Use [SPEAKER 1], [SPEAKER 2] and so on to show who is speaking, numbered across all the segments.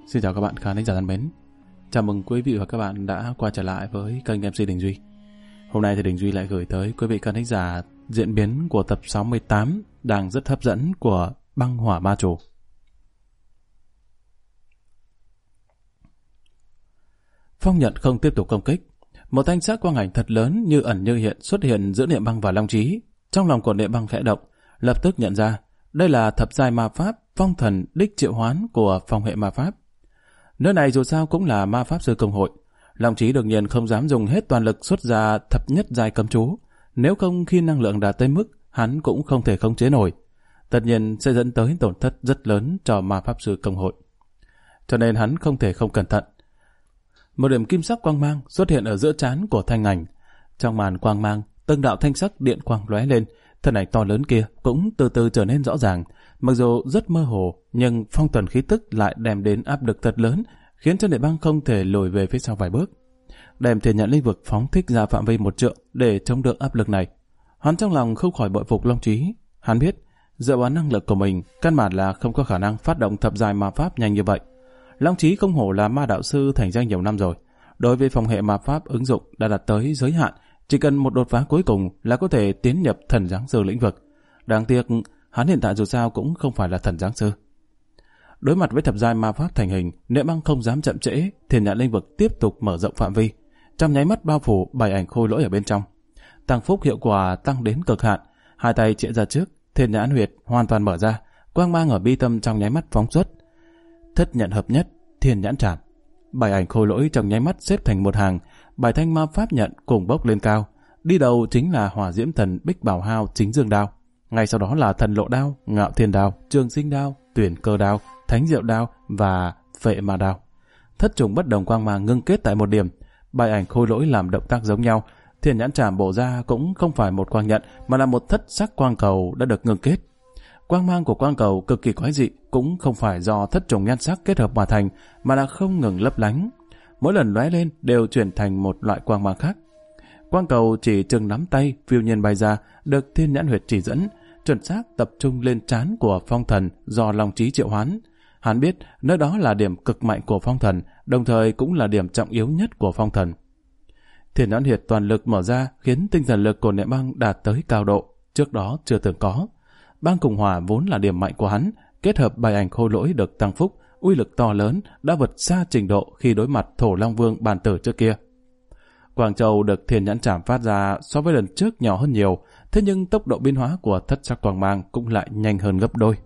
[SPEAKER 1] Xin chào các bạn khán giả thân mến. Chào mừng quý vị và các bạn đã quay trở lại với kênh MC Đình Duy. Hôm nay thì Đình Duy lại gửi tới quý vị khán giả diễn biến của tập 68 đang rất hấp dẫn của Băng Hỏa Ma Chủ. Phong nhận không tiếp tục công kích. Một thanh sắc quang ảnh thật lớn như ẩn như hiện xuất hiện giữa Niệm Băng và Long Chí. Trong lòng của Niệm Băng khẽ động, lập tức nhận ra đây là thập giai ma pháp phong thần đích triệu hoán của phong hệ ma pháp. Nơi này dù sao cũng là ma pháp sư công hội. Long Chí đương nhiên không dám dùng hết toàn lực xuất ra thập nhất giai cấm chú, nếu không khi năng lượng đạt tới mức hắn cũng không thể khống chế nổi, tất nhiên sẽ dẫn tới tổn thất rất lớn cho ma pháp sư công hội. Cho nên hắn không thể không cẩn thận. Một điểm kim sắc quang mang xuất hiện ở giữa trán của thanh ảnh. Trong màn quang mang, từng đạo thanh sắc điện quang lóe lên, thân ảnh to lớn kia cũng từ từ trở nên rõ ràng. Mặc dù rất mơ hồ, nhưng phong thần khí tức lại đem đến áp lực thật lớn, khiến cho Niệm Băng không thể lùi về phía sau vài bước. Đem Thiên Nhãn Linh Vực phóng thích ra phạm vi 1 trượng để chống đỡ áp lực này. Hắn trong lòng không khỏi bội phục Long Chí. Hắn biết, dựa vào năng lực của mình, căn bản là không có khả năng phát động thập giai ma pháp nhanh như vậy. Long Chí không hổ là ma đạo sư thành danh nhiều năm rồi. Đối với phong hệ ma pháp ứng dụng đã đạt tới giới hạn, chỉ cần một đột phá cuối cùng là có thể tiến nhập thần giáng sư lĩnh vực. Đáng tiếc, hắn hiện tại dù sao cũng không phải là thần giáng sư. Đối mặt với thập giai ma pháp thành hình, Niệm Băng không dám chậm trễ, Thiên Nhãn Linh Vực tiếp tục mở rộng phạm vi, trong nháy mắt bao phủ 7 ảnh khôi lỗi ở bên trong. Tăng phúc hiệu quả tăng đến cực hạn, hai tay chĩa ra trước, Thiên Nhãn huyệt hoàn toàn mở ra, quang mang ở bi tâm trong nháy mắt phóng xuất. Thất nhận hợp nhất, Thiên Nhãn Trảm. 7 ảnh khôi lỗi trong nháy mắt xếp thành một hàng, 7 thanh ma pháp nhận cùng bốc lên cao. Đi đầu chính là Hỏa Diễm Thần Bích Bảo Hao Chính Dương Đao, ngay sau đó là Thần Lộ Đao, Ngạo Thiên Đao, Trường Sinh Đao, Tuyển Cơ Đao, Thánh Diệu Đao và Phệ Ma Đao. Thất trùng bất đồng quang mang ngưng kết tại một điểm, 7 ảnh khôi lỗi làm động tác giống nhau. Thiên Nhãn Trảm bổ ra cũng không phải một quang nhận, mà là một thất sắc quang cầu đã được ngưng kết. Quang mang của quang cầu cực kỳ quái dị, cũng không phải do thất trùng nhan sắc kết hợp mà thành, mà là không ngừng lấp lánh. Mỗi lần lóe lên đều chuyển thành một loại quang mang khác. Quang cầu chỉ chừng nắm tay phiêu nhiên bay ra, được Thiên Nhãn huyệt chỉ dẫn, chuẩn xác tập trung lên trán của phong thần do Long Chí triệu hoán. Hắn biết nơi đó là điểm cực mạnh của phong thần, đồng thời cũng là điểm trọng yếu nhất của phong thần. Thiên Nhãn huyệt toàn lực mở ra, khiến tinh thần lực của Niệm Băng đạt tới cao độ trước đó chưa từng có. Băng cùng hỏa vốn là điểm mạnh của hắn, kết hợp 7 ảnh khôi lỗi được tăng phúc, uy lực to lớn đã vượt xa trình độ khi đối mặt Thổ Long Vương bàn tử trước kia. Quang châu được Thiên Nhãn Trảm phát ra so với lần trước nhỏ hơn nhiều, thế nhưng tốc độ biến hóa của thất sắc quang mang cũng lại nhanh hơn gấp đôi.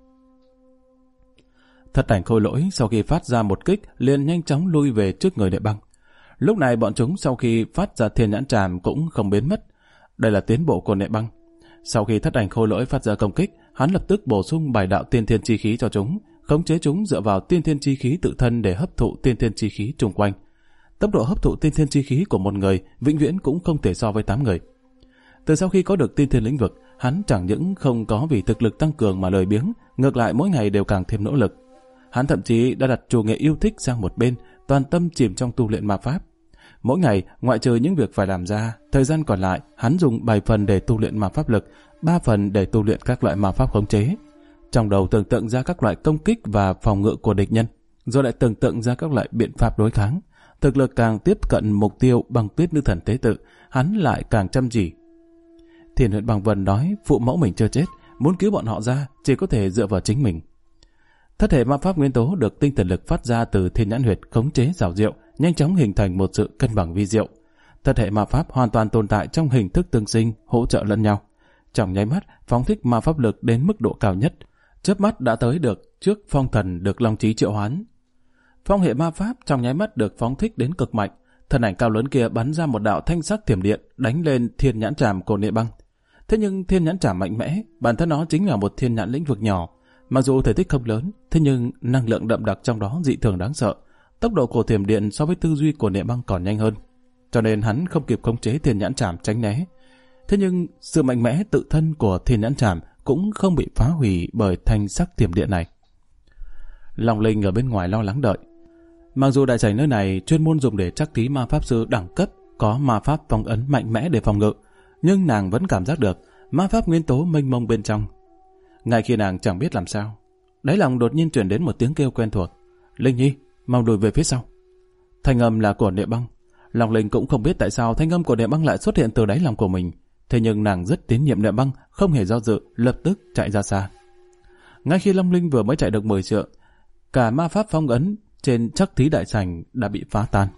[SPEAKER 1] Thất ảnh khôi lỗi sau khi phát ra một kích liền nhanh chóng lui về trước người Niệm Băng. Lúc này bọn chúng sau khi phát ra Thiên Nhãn Trảm cũng không biến mất. Đây là tiến bộ của Niệm Băng. Sau khi thất ảnh khôi lỗi phát ra công kích, hắn lập tức bổ sung 7 đạo tiên thiên chi khí cho chúng, khống chế chúng dựa vào tiên thiên chi khí tự thân để hấp thụ tiên thiên chi khí xung quanh. Tốc độ hấp thụ tiên thiên chi khí của một người vĩnh viễn cũng không thể so với 8 người. Từ sau khi có được tiên thiên lĩnh vực, hắn chẳng những không có vì thực lực tăng cường mà lười biếng, ngược lại mỗi ngày đều càng thêm nỗ lực. Hắn thậm chí đã đặt chủ nghệ yêu thích sang một bên, toàn tâm chìm trong tu luyện ma pháp. Mỗi ngày, ngoại trừ những việc phải làm ra, thời gian còn lại, hắn dùng 7 phần để tu luyện ma pháp lực, 3 phần để tu luyện các loại ma pháp khống chế. Trong đầu tưởng tượng ra các loại công kích và phòng ngự của địch nhân, rồi lại tưởng tượng ra các loại biện pháp đối kháng. Thực lực càng tiếp cận mục tiêu Băng Tuyết Nữ Thần tế tự, hắn lại càng chăm chỉ. Thiên Huyệt Băng Vân nói phụ mẫu mình chưa chết, muốn cứu bọn họ ra chỉ có thể dựa vào chính mình. Thất hệ ma pháp nguyên tố được tinh thần lực phát ra từ Thiên Nhãn huyệt khống chế xảo diệu, nhanh chóng hình thành một sự cân bằng vi diệu. Thất hệ ma pháp hoàn toàn tồn tại trong hình thức tương sinh, hỗ trợ lẫn nhau. Trong nháy mắt, phóng thích ma pháp lực đến mức độ cao nhất, chớp mắt đã tới được trước phong thần được Long Chí triệu hoán. Phong hệ ma pháp trong nháy mắt được phóng thích đến cực mạnh, thân ảnh cao lớn kia bắn ra một đạo thanh sắc thiểm điện đánh lên Thiên Nhãn Trảm của Niệm Băng. Thế nhưng Thiên Nhãn Trảm mạnh mẽ, bản thân nó chính là một thiên nhãn lĩnh vực nhỏ, mặc dù thể tích không lớn, thế nhưng năng lượng đậm đặc trong đó dị thường đáng sợ. Tốc độ của thiểm điện so với tư duy của Niệm Băng còn nhanh hơn, cho nên hắn không kịp khống chế Thiên Nhãn Trảm tránh né. Thế nhưng sự mạnh mẽ tự thân của Thiên Nhãn Trảm cũng không bị phá hủy bởi thanh sắc thiểm điện này. Long Linh ở bên ngoài lo lắng đợi. Mặc dù đại sảnh nơi này chuyên môn dùng để trắc thí ma pháp sư đẳng cấp, có ma pháp phong ấn mạnh mẽ để phòng ngự, nhưng nàng vẫn cảm giác được ma pháp nguyên tố mênh mông bên trong. Ngay khi nàng chẳng biết làm sao, đáy lòng đột nhiên truyền đến một tiếng kêu quen thuộc. Linh Nhi, mau lùi về phía sau. Thanh âm là của Niệm Băng. Long Linh cũng không biết tại sao thanh âm của Niệm Băng lại xuất hiện từ đáy lòng của mình. Thế nhưng nàng rất tín nhiệm Niệm Băng, không hề do dự, lập tức chạy ra xa. Ngay khi Long Linh vừa mới chạy được 10 trượng, cả ma pháp phong ấn trên Trắc Thí Đại Sảnh đã bị phá tan.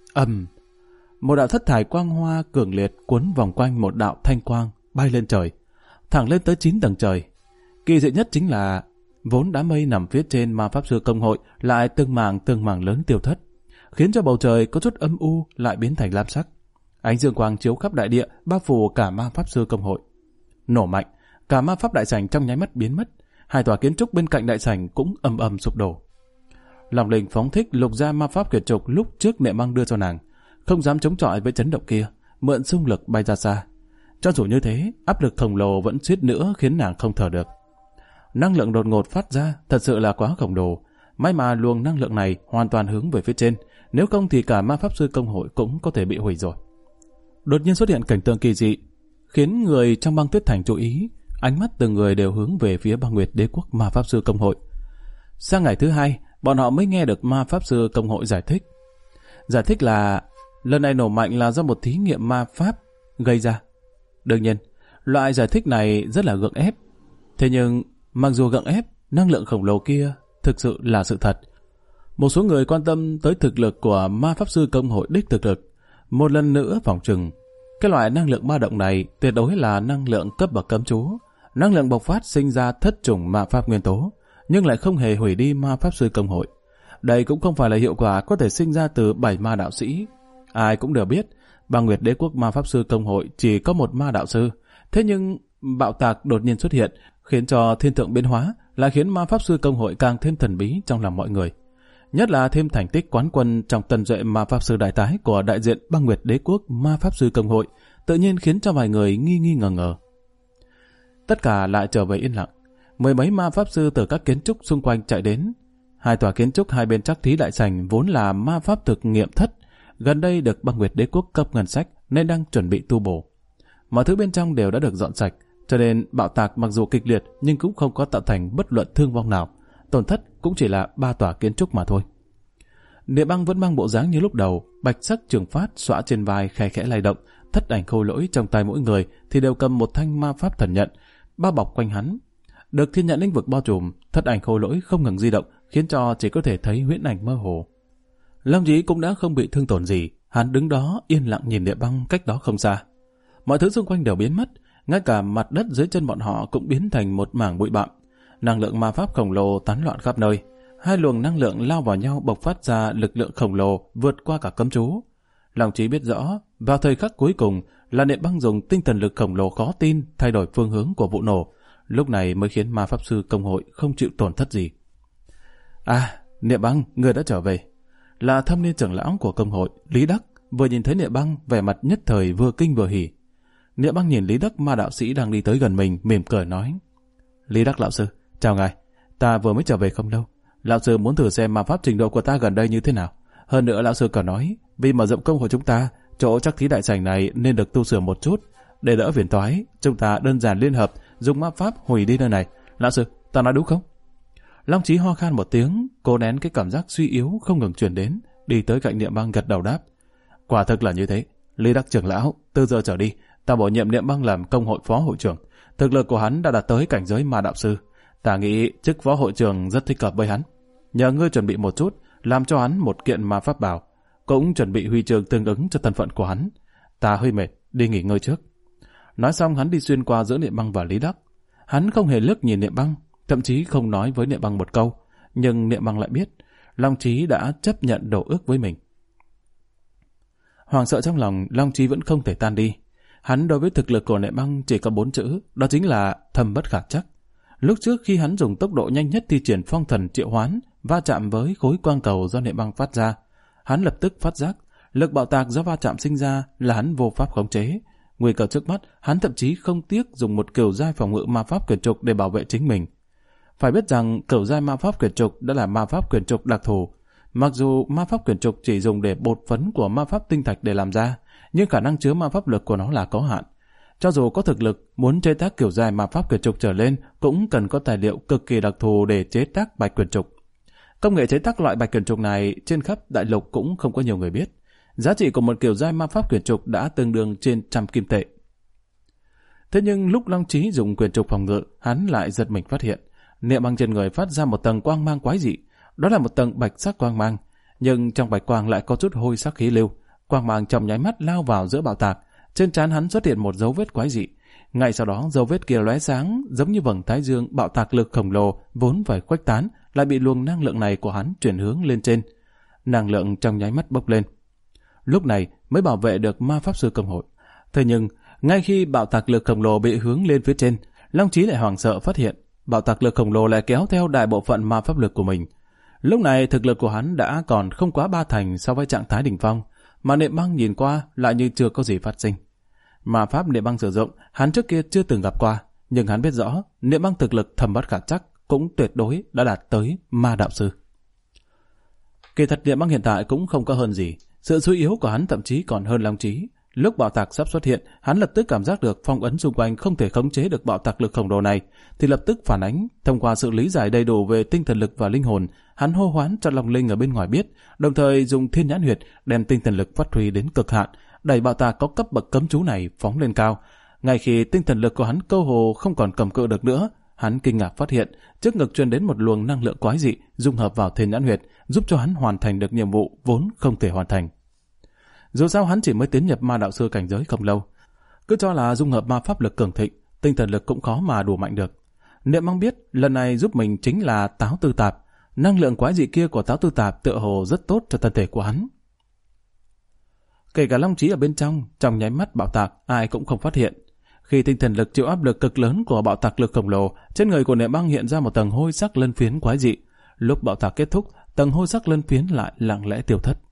[SPEAKER 1] Một đạo thất thải quang hoa cường liệt cuốn vòng quanh một đạo thanh quang bay lên trời, thẳng lên tới 9 tầng trời. Kỳ dị nhất chính là vốn đám mây nằm phía trên ma pháp sư công hội lại từng mảng lớn tiêu thất, khiến cho bầu trời có chút âm u lại biến thành lam sắc. Ánh dương quang chiếu khắp đại địa, bao phủ cả ma pháp sư công hội. Nổ mạnh, cả ma pháp đại sảnh trong nháy mắt biến mất. Hai tòa kiến trúc bên cạnh đại sảnh cũng ầm ầm sụp đổ. Long Linh phóng thích lục gia ma pháp tuyệt trục lúc trước Niệm Băng đưa cho nàng, không dám chống chọi với chấn động kia, mượn xung lực bay ra xa. Cho dù như thế, áp lực khổng lồ vẫn suýt nữa khiến nàng không thở được. Năng lượng đột ngột phát ra thật sự là quá khổng lồ. May mà luồng năng lượng này hoàn toàn hướng về phía trên, nếu không thì cả ma pháp sư công hội cũng có thể bị hủy rồi. Đột nhiên xuất hiện cảnh tượng kỳ dị, khiến người trong Băng Tuyết Thành chú ý. Ánh mắt từng người đều hướng về phía Băng Nguyệt Đế Quốc Ma Pháp Sư Công hội. Sang ngày thứ hai, bọn họ mới nghe được Ma Pháp Sư Công hội giải thích. Giải thích là lần này nổ mạnh là do một thí nghiệm ma pháp gây ra. Đương nhiên, loại giải thích này rất là gượng ép. Thế nhưng, mặc dù gượng ép, năng lượng khổng lồ kia thực sự là sự thật. Một số người quan tâm tới thực lực của Ma Pháp Sư Công hội đích thực lực. Một lần nữa phỏng chừng, cái loại năng lượng ba động này tuyệt đối là năng lượng cấp bậc cấm chú. Năng lượng bộc phát sinh ra thất chủng ma pháp nguyên tố, nhưng lại không hề hủy đi Ma Pháp Sư Công hội. Đây cũng không phải là hiệu quả có thể sinh ra từ 7 ma đạo sĩ. Ai cũng đều biết, Băng Nguyệt Đế Quốc Ma Pháp Sư Công hội chỉ có một ma đạo sư. Thế nhưng bạo tạc đột nhiên xuất hiện, khiến cho thiên tượng biến hóa, lại khiến Ma Pháp Sư Công hội càng thêm thần bí trong lòng mọi người. Nhất là thêm thành tích quán quân trong tần duệ Ma Pháp Sư đại tái của đại diện Băng Nguyệt Đế Quốc Ma Pháp Sư Công hội, tự nhiên khiến cho vài người nghi ngờ. Tất cả lại trở về yên lặng. Mười mấy ma pháp sư từ các kiến trúc xung quanh chạy đến. Hai tòa kiến trúc hai bên Trắc Thí Đại Sảnh vốn là ma pháp thực nghiệm thất, gần đây được Băng Nguyệt Đế Quốc cấp ngân sách nên đang chuẩn bị tu bổ. Mọi thứ bên trong đều đã được dọn sạch, cho nên bạo tạc mặc dù kịch liệt nhưng cũng không có tạo thành bất luận thương vong nào. Tổn thất cũng chỉ là 3 tòa kiến trúc mà thôi. Niệm Băng vẫn mang bộ dáng như lúc đầu, bạch sắc trường phát xõa trên vai khẽ khẽ lay động, thất ảnh khôi lỗi trong tay mỗi người thì đều cầm một thanh ma pháp thần nhận bao bọc quanh hắn. Được thiên nhận lĩnh vực bao trùm, thất ảnh khôi lỗi không ngừng di động, khiến cho chỉ có thể thấy huyễn ảnh mơ hồ. Long Chí cũng đã không bị thương tổn gì, hắn đứng đó yên lặng nhìn Niệm Băng cách đó không xa. Mọi thứ xung quanh đều biến mất, ngay cả mặt đất dưới chân bọn họ cũng biến thành một mảng bụi bặm. Năng lượng ma pháp khổng lồ tán loạn khắp nơi, hai luồng năng lượng lao vào nhau bộc phát ra lực lượng khổng lồ vượt qua cả cấm chú. Long Chí biết rõ, vào thời khắc cuối cùng là Niệm Băng dùng tinh thần lực khổng lồ khó tin thay đổi phương hướng của vụ nổ, lúc này mới khiến Ma Pháp Sư Công hội không chịu tổn thất gì. Niệm Băng, người đã trở về. Là thâm niên trưởng lão của công hội, Lý Đắc, vừa nhìn thấy Niệm Băng, vẻ mặt nhất thời vừa kinh vừa hỉ. Niệm Băng nhìn Lý Đắc ma đạo sĩ đang đi tới gần mình, mỉm cười nói: Lý Đắc lão sư, chào ngài, ta vừa mới trở về không lâu. Lão sư muốn thử xem ma pháp trình độ của ta gần đây như thế nào. Hơn nữa lão sư còn nói, vì mở rộng công hội chúng ta, chỗ Trắc Thí Đại Sảnh này nên được tu sửa một chút. Để đỡ phiền toái, chúng ta đơn giản liên hợp dùng ma pháp hủy đi nơi này. Lão sư, ta nói đúng không? Long Chí ho khan một tiếng, cố nén cái cảm giác suy yếu không ngừng truyền đến, đi tới cạnh Niệm Băng gật đầu đáp: Quả thực là như thế. Lý Đắc trưởng lão, từ giờ trở đi, ta bổ nhiệm Niệm Băng làm công hội phó hội trưởng. Thực lực của hắn đã đạt tới cảnh giới ma đạo sư. Ta nghĩ chức phó hội trưởng rất thích hợp với hắn. Nhờ ngươi chuẩn bị một chút, làm cho hắn một kiện ma pháp bào, cũng chuẩn bị huy chương tương ứng cho thân phận của hắn. Ta hơi mệt, đi nghỉ ngơi trước. Nói xong hắn đi xuyên qua giữa Niệm Băng và Lý Đắc. Hắn không hề liếc nhìn Niệm Băng, thậm chí không nói với Niệm Băng một câu, nhưng Niệm Băng lại biết Long Chí đã chấp nhận đổ ước với mình. Hoàng sợ trong lòng, Long Chí vẫn không thể tan đi. Hắn đối với thực lực của Niệm Băng chỉ có 4 chữ, đó chính là thâm bất khả trắc. Lúc trước khi hắn dùng tốc độ nhanh nhất thi triển phong thần triệu hoán, va chạm với khối quang cầu do Niệm Băng phát ra, hắn lập tức phát giác lực bạo tạc do va chạm sinh ra là hắn vô pháp khống chế. Nguy cơ trước mắt, hắn thậm chí không tiếc dùng một kiểu giai phòng ngự ma pháp quyển trục để bảo vệ chính mình. Phải biết rằng kiểu giai ma pháp quyển trục đã là ma pháp quyển trục đặc thù. Mặc dù ma pháp quyển trục chỉ dùng để bột phấn của ma pháp tinh thạch để làm ra, nhưng khả năng chứa ma pháp lực của nó là có hạn. Cho dù có thực lực, muốn chế tác kiểu giai ma pháp quyển trục trở lên cũng cần có tài liệu cực kỳ đặc thù để chế tác bạch quyển trục. Công nghệ chế tác loại bạch quyển trục này trên khắp đại lục cũng không có nhiều người biết. Giá trị của một kiểu giai ma pháp quyển trục đã tương đương trên 100 kim tệ. Thế nhưng lúc Long Chí dùng quyển trục phòng ngự, hắn lại giật mình phát hiện niệm băng trên người phát ra một tầng quang mang quái dị. Đó là một tầng bạch sắc quang mang, nhưng trong bạch quang lại có chút hôi sắc khí lưu. Quang mang trong nháy mắt lao vào giữa bạo tạc. Trên trán hắn xuất hiện một dấu vết quái dị. Ngay sau đó dấu vết kia lóe sáng giống như vầng thái dương. Bạo tạc lực khổng lồ vốn phải khuếch tán lại bị luồng năng lượng này của hắn chuyển hướng lên trên. Năng lượng trong nháy mắt bốc lên. Lúc này mới bảo vệ được ma pháp sư công hội. Thế nhưng ngay khi bạo tạc lực khổng lồ bị hướng lên phía trên, Long Chí lại hoảng sợ phát hiện bạo tạc lực khổng lồ lại kéo theo đại bộ phận ma pháp lực của mình. Lúc này thực lực của hắn đã còn không quá 3 thành so với trạng thái đỉnh phong, mà niệm băng nhìn qua lại như chưa có gì phát sinh. Ma pháp niệm băng sử dụng hắn trước kia chưa từng gặp qua, nhưng hắn biết rõ niệm băng thực lực thâm bất khả trắc, cũng tuyệt đối đã đạt tới ma đạo sư. Kỳ thật niệm băng hiện tại cũng không có hơn gì, sự suy yếu của hắn thậm chí còn hơn Long Chí. Lúc bạo tạc sắp xuất hiện, hắn lập tức cảm giác được phong ấn xung quanh không thể khống chế được bạo tạc lực khổng lồ này, thì lập tức phản ánh. Thông qua sự lý giải đầy đủ về tinh thần lực và linh hồn, hắn hô hoán cho Long Linh ở bên ngoài biết, đồng thời dùng thiên nhãn huyệt đem tinh thần lực phát huy đến cực hạn, đẩy bạo tạc có cấp bậc cấm chú này phóng lên cao. Ngay khi tinh thần lực của hắn cơ hồ không còn cầm cự được nữa, hắn kinh ngạc phát hiện trước ngực truyền đến một luồng năng lượng quái dị dung hợp vào thiên nhãn huyệt, giúp cho hắn hoàn thành được nhiệm vụ vốn không thể hoàn thành. Dù sao hắn chỉ mới tiến nhập ma đạo sư cảnh giới không lâu, cứ cho là dung hợp ma pháp lực cường thịnh, tinh thần lực cũng khó mà đủ mạnh được. Niệm băng biết lần này giúp mình chính là táo tư tạp. Năng lượng quái dị kia của táo tư tạp tựa hồ rất tốt cho thân thể của hắn. Kể cả Long Chí ở bên trong nháy mắt bạo tạc, ai cũng không phát hiện. Khi tinh thần lực chịu áp lực cực lớn của bạo tạc lực khổng lồ, trên người của niệm băng hiện ra một tầng hôi sắc lân phiến quái dị. Lúc bạo tạc kết thúc, tầng hôi sắc lân phiến lại lặng lẽ tiêu thất.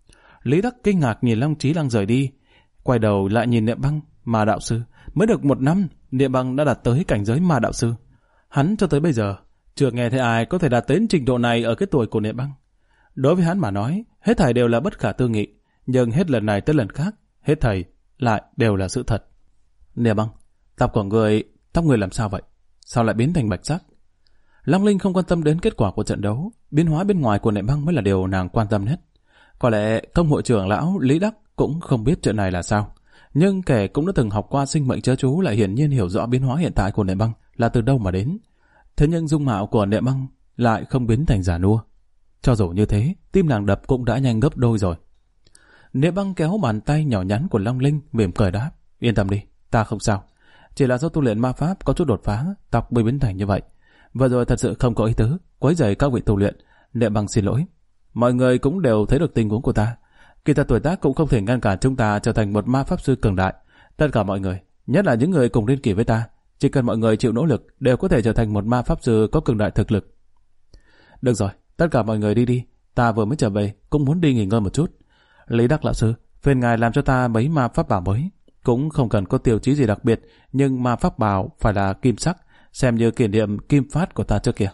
[SPEAKER 1] Lý Đắc kinh ngạc nhìn Long Chí đang rời đi, quay đầu lại nhìn niệm băng, ma đạo sư. Mới được 1 năm, niệm băng đã đạt tới cảnh giới ma đạo sư. Hắn cho tới bây giờ chưa nghe thấy ai có thể đạt đến trình độ này ở cái tuổi của niệm băng. Đối với hắn mà nói, hết thảy đều là bất khả tư nghị, nhưng hết lần này tới lần khác, hết thảy lại đều là sự thật. Niệm băng, tóc người làm sao vậy? Sao lại biến thành bạch sắc? Long Linh không quan tâm đến kết quả của trận đấu, biến hóa bên ngoài của niệm băng mới là điều nàng quan tâm nhất. Có lẽ công hội trưởng lão Lý Đắc cũng không biết chuyện này là sao, nhưng kẻ cũng đã từng học qua sinh mệnh chớ chú lại hiển nhiên hiểu rõ biến hóa hiện tại của niệm băng là từ đâu mà đến. Thế nhưng dung mạo của niệm băng lại không biến thành già nua. Cho dù như thế, tim nàng đập cũng đã nhanh gấp đôi rồi. Niệm băng kéo bàn tay nhỏ nhắn của Long Linh, mỉm cười đáp: Yên tâm đi, ta không sao. Chỉ là do tu luyện ma pháp có chút đột phá, tóc mới biến thành như vậy. Vừa rồi thật sự không có ý tứ quấy rầy các vị tu luyện. Niệm băng xin lỗi. Mọi người cũng đều thấy được tình huống của ta. Kỳ thật tuổi tác cũng không thể ngăn cản chúng ta trở thành một ma pháp sư cường đại. Tất cả mọi người, nhất là những người cùng niên kỷ với ta, chỉ cần mọi người chịu nỗ lực đều có thể trở thành một ma pháp sư có cường đại thực lực. Được rồi, tất cả mọi người đi đi. Ta vừa mới trở về, cũng muốn đi nghỉ ngơi một chút. Lý Đắc lão sư, phiền ngài làm cho ta mấy ma pháp bảo mới. Cũng không cần có tiêu chí gì đặc biệt, nhưng ma pháp bảo phải là kim sắc, xem như kỷ niệm kim phát của ta trước kia.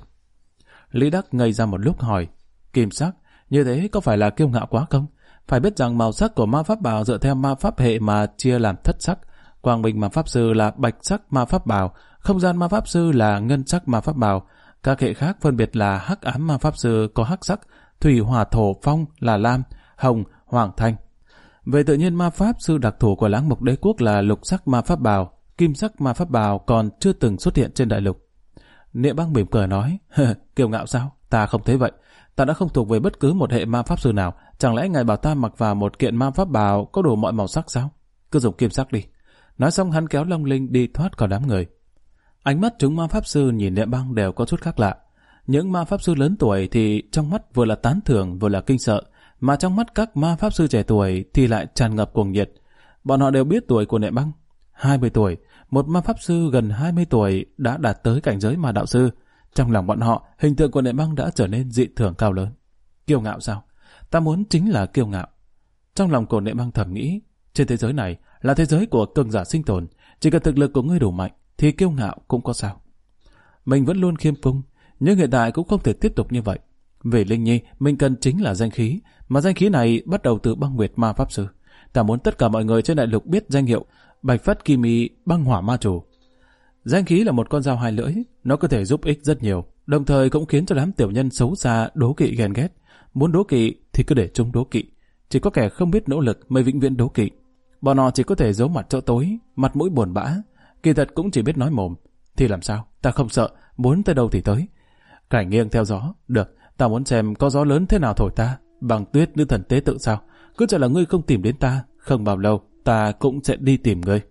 [SPEAKER 1] Lý Đắc ngây ra một lúc hỏi: Kim sắc? Như thế có phải là kiêu ngạo quá không? Phải biết rằng màu sắc của ma pháp bào dựa theo ma pháp hệ mà chia làm thất sắc. Quang minh ma pháp sư là bạch sắc ma pháp bào, không gian ma pháp sư là ngân sắc ma pháp bào, các hệ khác phân biệt là hắc ám ma pháp sư có hắc sắc, thủy hỏa thổ phong là lam, hồng, hoàng thanh. Về tự nhiên ma pháp sư đặc thù của Lãng Mục Đế quốc là lục sắc ma pháp bào, kim sắc ma pháp bào còn chưa từng xuất hiện trên đại lục. Niệm băng mỉm cười nói: Kiêu ngạo sao? Ta không thấy vậy. Ta đã không thuộc về bất cứ một hệ ma pháp sư nào. Chẳng lẽ ngài bảo ta mặc vào một kiện ma pháp bào có đủ mọi màu sắc sao? Cứ dùng kim sắc đi. Nói xong hắn kéo Long Linh đi thoát khỏi đám người. Ánh mắt chúng ma pháp sư nhìn Niệm băng đều có chút khác lạ. Những ma pháp sư lớn tuổi thì trong mắt vừa là tán thưởng vừa là kinh sợ, mà trong mắt các ma pháp sư trẻ tuổi thì lại tràn ngập cuồng nhiệt. Bọn họ đều biết tuổi của Niệm băng, 20 tuổi, một ma pháp sư gần 20 tuổi đã đạt tới cảnh giới ma đạo sư. Trong lòng bọn họ, hình tượng của Niệm băng đã trở nên dị thường cao lớn. Kiêu ngạo sao? Ta muốn chính là kiêu ngạo. Trong lòng của Niệm băng thầm nghĩ, trên thế giới này là thế giới của cường giả sinh tồn, chỉ cần thực lực của ngươi đủ mạnh thì kiêu ngạo cũng có sao. Mình vẫn luôn khiêm cung, nhưng hiện tại cũng không thể tiếp tục như vậy. Về Linh Nhi, mình cần chính là danh khí, mà danh khí này bắt đầu từ băng nguyệt ma pháp sư. Ta muốn tất cả mọi người trên đại lục biết danh hiệu Bạch Phất Kim Y Băng Hỏa Ma Chủ. Danh khí là một con dao hai lưỡi, nó có thể giúp ích rất nhiều, đồng thời cũng khiến cho đám tiểu nhân xấu xa đố kỵ ghen ghét. Muốn đố kỵ thì cứ để chúng đố kỵ. Chỉ có kẻ không biết nỗ lực mới vĩnh viễn đố kỵ. Bọn họ chỉ có thể giấu mặt chỗ tối, mặt mũi buồn bã, kỳ thật cũng chỉ biết nói mồm. Thì làm sao? Ta không sợ, muốn tới đâu thì tới. Cảnh nghiêng theo gió, được, ta muốn xem có gió lớn thế nào thổi ta, bằng tuyết nữ thần tế tự sao. Cứ cho là ngươi không tìm đến ta, không bao lâu ta cũng sẽ đi tìm ngươi.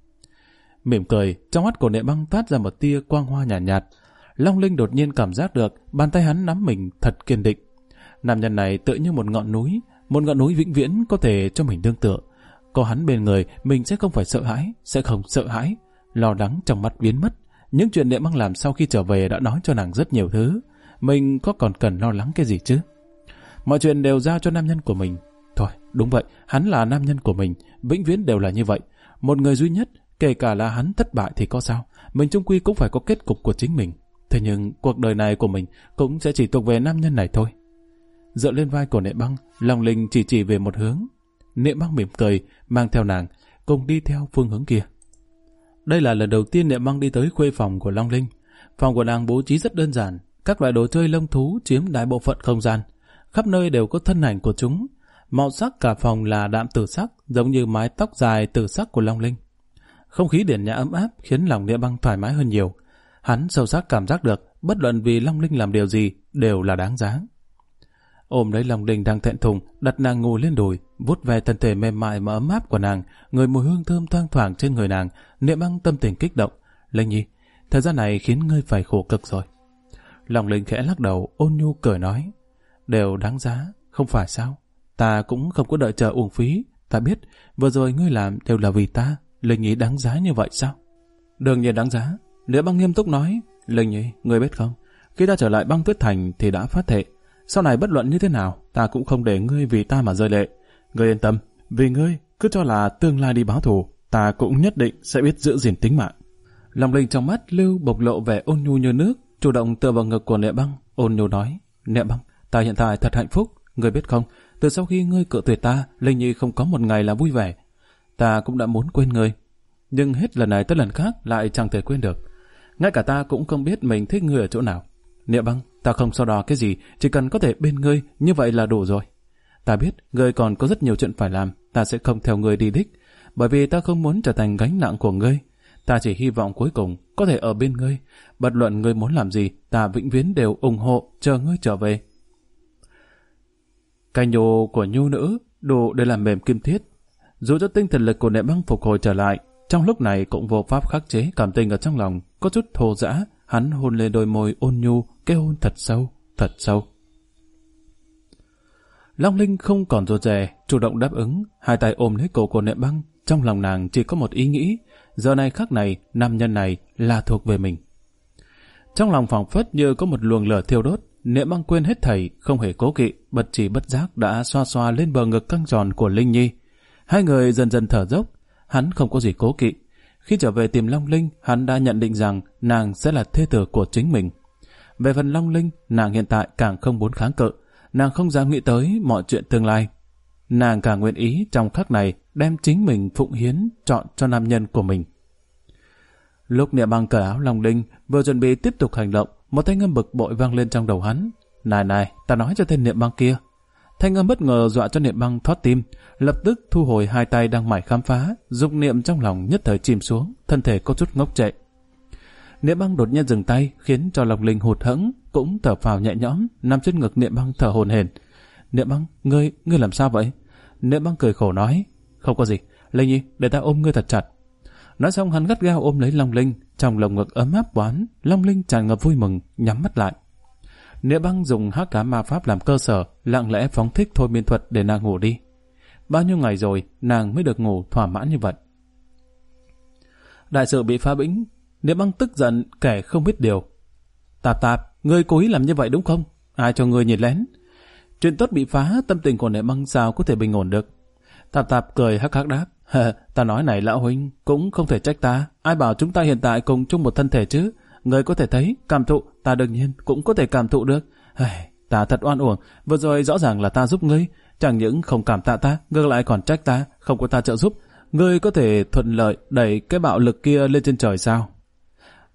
[SPEAKER 1] Mỉm cười, trong mắt của Nệ Băng toát ra một tia quang hoa nhạt nhạt. Long Linh đột nhiên cảm giác được bàn tay hắn nắm mình thật kiên định. Nam nhân này tựa như một ngọn núi vĩnh viễn có thể cho mình nương tựa. Có hắn bên người, mình sẽ không phải sợ hãi, sẽ không sợ hãi. Lo lắng trong mắt biến mất. Những chuyện Nệ Băng làm sau khi trở về đã nói cho nàng rất nhiều thứ. Mình có còn cần lo lắng cái gì chứ? Mọi chuyện đều giao cho nam nhân của mình. Thôi, đúng vậy, hắn là nam nhân của mình, vĩnh viễn đều là như vậy. Một người duy nhất, kể cả là hắn thất bại thì có sao? Mình chung quy cũng phải có kết cục của chính mình. Thế nhưng cuộc đời này của mình cũng sẽ chỉ thuộc về nam nhân này thôi. Dựa lên vai của Nệ Băng, Long Linh chỉ về một hướng. Nệ Băng mỉm cười, mang theo nàng, cùng đi theo phương hướng kia. Đây là lần đầu tiên Nệ Băng đi tới khuê phòng của Long Linh. Phòng của nàng bố trí rất đơn giản, các loại đồ chơi lông thú chiếm đại bộ phận không gian. Khắp nơi đều có thân ảnh của chúng. Màu sắc cả phòng là đạm tử sắc, giống như mái tóc dài tử sắc của Long Linh. Không khí điển nhã ấm áp khiến lòng Nệ Băng thoải mái hơn nhiều. Hắn sâu sắc cảm giác được, bất luận vì Long Linh làm điều gì, đều là đáng giá. Ôm lấy Long Linh đang thẹn thùng, đặt nàng ngồi lên đùi, vuốt ve thân thể mềm mại mà ấm áp của nàng, ngửi mùi hương thơm thoang thoảng trên người nàng. Nệ Băng tâm tình kích động. Linh nhi, thời gian này khiến ngươi phải khổ cực rồi. Long Linh khẽ lắc đầu, ôn nhu cười nói, đều đáng giá, không phải sao? Ta cũng không có đợi chờ uổng phí. Ta biết, vừa rồi ngươi làm đều là vì ta. Linh nhi đáng giá như vậy sao? Đương nhiên đáng giá. Nệ Băng nghiêm túc nói, Linh nhi, ngươi biết không? Khi ta trở lại Băng Tuyết Thành thì đã phát thệ. Sau này bất luận như thế nào, ta cũng không để ngươi vì ta mà rơi lệ. Ngươi yên tâm, vì ngươi, cứ cho là tương lai đi báo thù, ta cũng nhất định sẽ biết giữ gìn tính mạng. Long Linh trong mắt lưu bộc lộ vẻ ôn nhu như nước, chủ động tựa vào ngực của Nệ Băng, ôn nhu nói, Nệ Băng, ta hiện tại thật hạnh phúc, ngươi biết không? Từ sau khi ngươi cự tuyệt ta, Linh nhi không có một ngày là vui vẻ. Ta cũng đã muốn quên ngươi, nhưng hết lần này tới lần khác lại chẳng thể quên được. Ngay cả ta cũng không biết mình thích ngươi ở chỗ nào. Nệ Băng, ta không so đo cái gì, chỉ cần có thể bên ngươi, như vậy là đủ rồi. Ta biết ngươi còn có rất nhiều chuyện phải làm, ta sẽ không theo ngươi đi đích, bởi vì ta không muốn trở thành gánh nặng của ngươi. Ta chỉ hy vọng cuối cùng có thể ở bên ngươi, bất luận ngươi muốn làm gì, ta vĩnh viễn đều ủng hộ, chờ ngươi trở về. Cái nhô của nhu nữ đủ để làm mềm kim thiết. Dù cho tinh thần lực của Nệ Băng phục hồi trở lại, trong lúc này cũng vô pháp khắc chế cảm tình ở trong lòng, có chút thô dã. Hắn hôn lên đôi môi ôn nhu, cái hôn thật sâu, thật sâu. Long Linh không còn rụt rè, chủ động đáp ứng, hai tay ôm lấy cổ của Nệ Băng. Trong lòng nàng chỉ có một ý nghĩ, giờ này khắc này, nam nhân này là thuộc về mình. Trong lòng phảng phất như có một luồng lửa thiêu đốt, Nệ Băng quên hết thảy, không hề cố kỵ, bất chỉ bất giác đã xoa xoa lên bờ ngực căng tròn của Linh Nhi. Hai người dần dần thở dốc, hắn không có gì cố kỵ. Khi trở về tìm Long Linh, hắn đã nhận định rằng nàng sẽ là thê tử của chính mình. Về phần Long Linh, nàng hiện tại càng không muốn kháng cự, nàng không dám nghĩ tới mọi chuyện tương lai. Nàng càng nguyện ý trong khắc này đem chính mình phụng hiến chọn cho nam nhân của mình. Lúc Nệ Băng cởi áo Long Linh, vừa chuẩn bị tiếp tục hành động, một thanh âm bực bội vang lên trong đầu hắn. Này này, ta nói cho tên Nệ Băng kia. Thanh âm bất ngờ dọa cho Nệ Băng thoát tim, lập tức thu hồi hai tay đang mải khám phá, dục niệm trong lòng nhất thời chìm xuống, thân thể có chút ngốc trệ. Nệ Băng đột nhiên dừng tay, khiến cho Long Linh hụt hẫng, cũng thở phào nhẹ nhõm, nằm trên ngực Nệ Băng thở hổn hển. Nệ Băng, ngươi làm sao vậy? Nệ Băng cười khổ nói, không có gì, Linh nhi, để ta ôm ngươi thật chặt. Nói xong hắn gắt gao ôm lấy Long Linh, trong lồng ngực ấm áp quán, Long Linh tràn ngập vui mừng, nhắm mắt lại. Nệ Băng dùng hắc ám ma pháp làm cơ sở, lặng lẽ phóng thích thôi miên thuật để nàng ngủ đi. Bao nhiêu ngày rồi, nàng mới được ngủ thỏa mãn như vậy. Đại sự bị phá bĩnh, Nệ Băng tức giận, kẻ không biết điều. Tạp Tạp, ngươi cố ý làm như vậy đúng không? Ai cho ngươi nhìn lén? Chuyện tốt bị phá, tâm tình của Nệ Băng sao có thể bình ổn được? Tạp Tạp cười hắc hắc đáp, ta nói này lão huynh, cũng không thể trách ta. Ai bảo chúng ta hiện tại cùng chung một thân thể chứ? Ngươi có thể thấy, cảm thụ, ta đương nhiên cũng có thể cảm thụ được. Ta thật oan uổng, vừa rồi rõ ràng là ta giúp ngươi, chẳng những không cảm tạ ta, ngược lại còn trách ta, không có ta trợ giúp. Ngươi có thể thuận lợi đẩy cái bạo lực kia lên trên trời sao?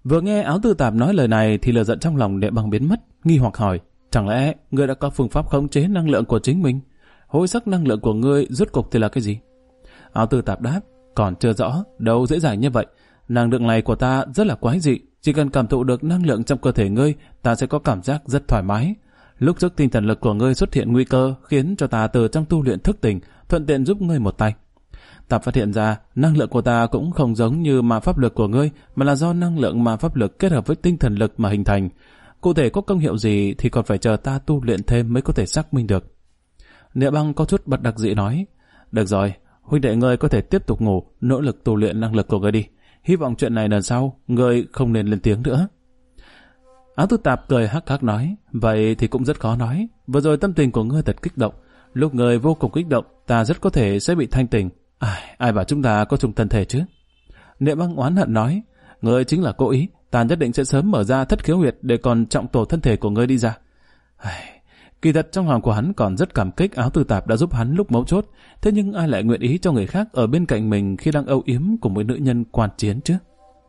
[SPEAKER 1] Vừa nghe Áo Tư Tạp nói lời này thì lửa giận trong lòng Niệm Băng biến mất, nghi hoặc hỏi, chẳng lẽ ngươi đã có phương pháp khống chế năng lượng của chính mình? Hối sắc năng lượng của ngươi rốt cuộc thì là cái gì? Áo Tư Tạp đáp, còn chưa rõ, đâu dễ dàng như vậy. Năng lượng này của ta rất là quái dị, chỉ cần cảm thụ được năng lượng trong cơ thể ngươi, ta sẽ có cảm giác rất thoải mái. Lúc trước tinh thần lực của ngươi xuất hiện nguy cơ, khiến cho ta từ trong tu luyện thức tỉnh, thuận tiện giúp ngươi một tay. Ta phát hiện ra, năng lượng của ta cũng không giống như ma pháp lực của ngươi, mà là do năng lượng ma pháp lực kết hợp với tinh thần lực mà hình thành. Cụ thể có công hiệu gì thì còn phải chờ ta tu luyện thêm mới có thể xác minh được. Niệm Băng có chút bất đắc dĩ nói, được rồi, huynh đệ ngươi có thể tiếp tục ngủ, nỗ lực tu luyện năng lực của ngươi đi. Hy vọng chuyện này lần sau, ngươi không nên lên tiếng nữa. Áo Tư Tạp cười hắc hắc nói, vậy thì cũng rất khó nói. Vừa rồi tâm tình của ngươi thật kích động. Lúc ngươi vô cùng kích động, ta rất có thể sẽ bị thanh tỉnh. Ai bảo chúng ta có chung thân thể chứ? Niệm Băng oán hận nói, ngươi chính là cố ý, ta nhất định sẽ sớm mở ra thất khiếu huyệt để còn trọng tổ thân thể của ngươi đi ra. Kỳ thật trong lòng của hắn còn rất cảm kích Áo Tư Tạp đã giúp hắn lúc mấu chốt, thế nhưng ai lại nguyện ý cho người khác ở bên cạnh mình khi đang âu yếm cùng với nữ nhân quan chiến chứ?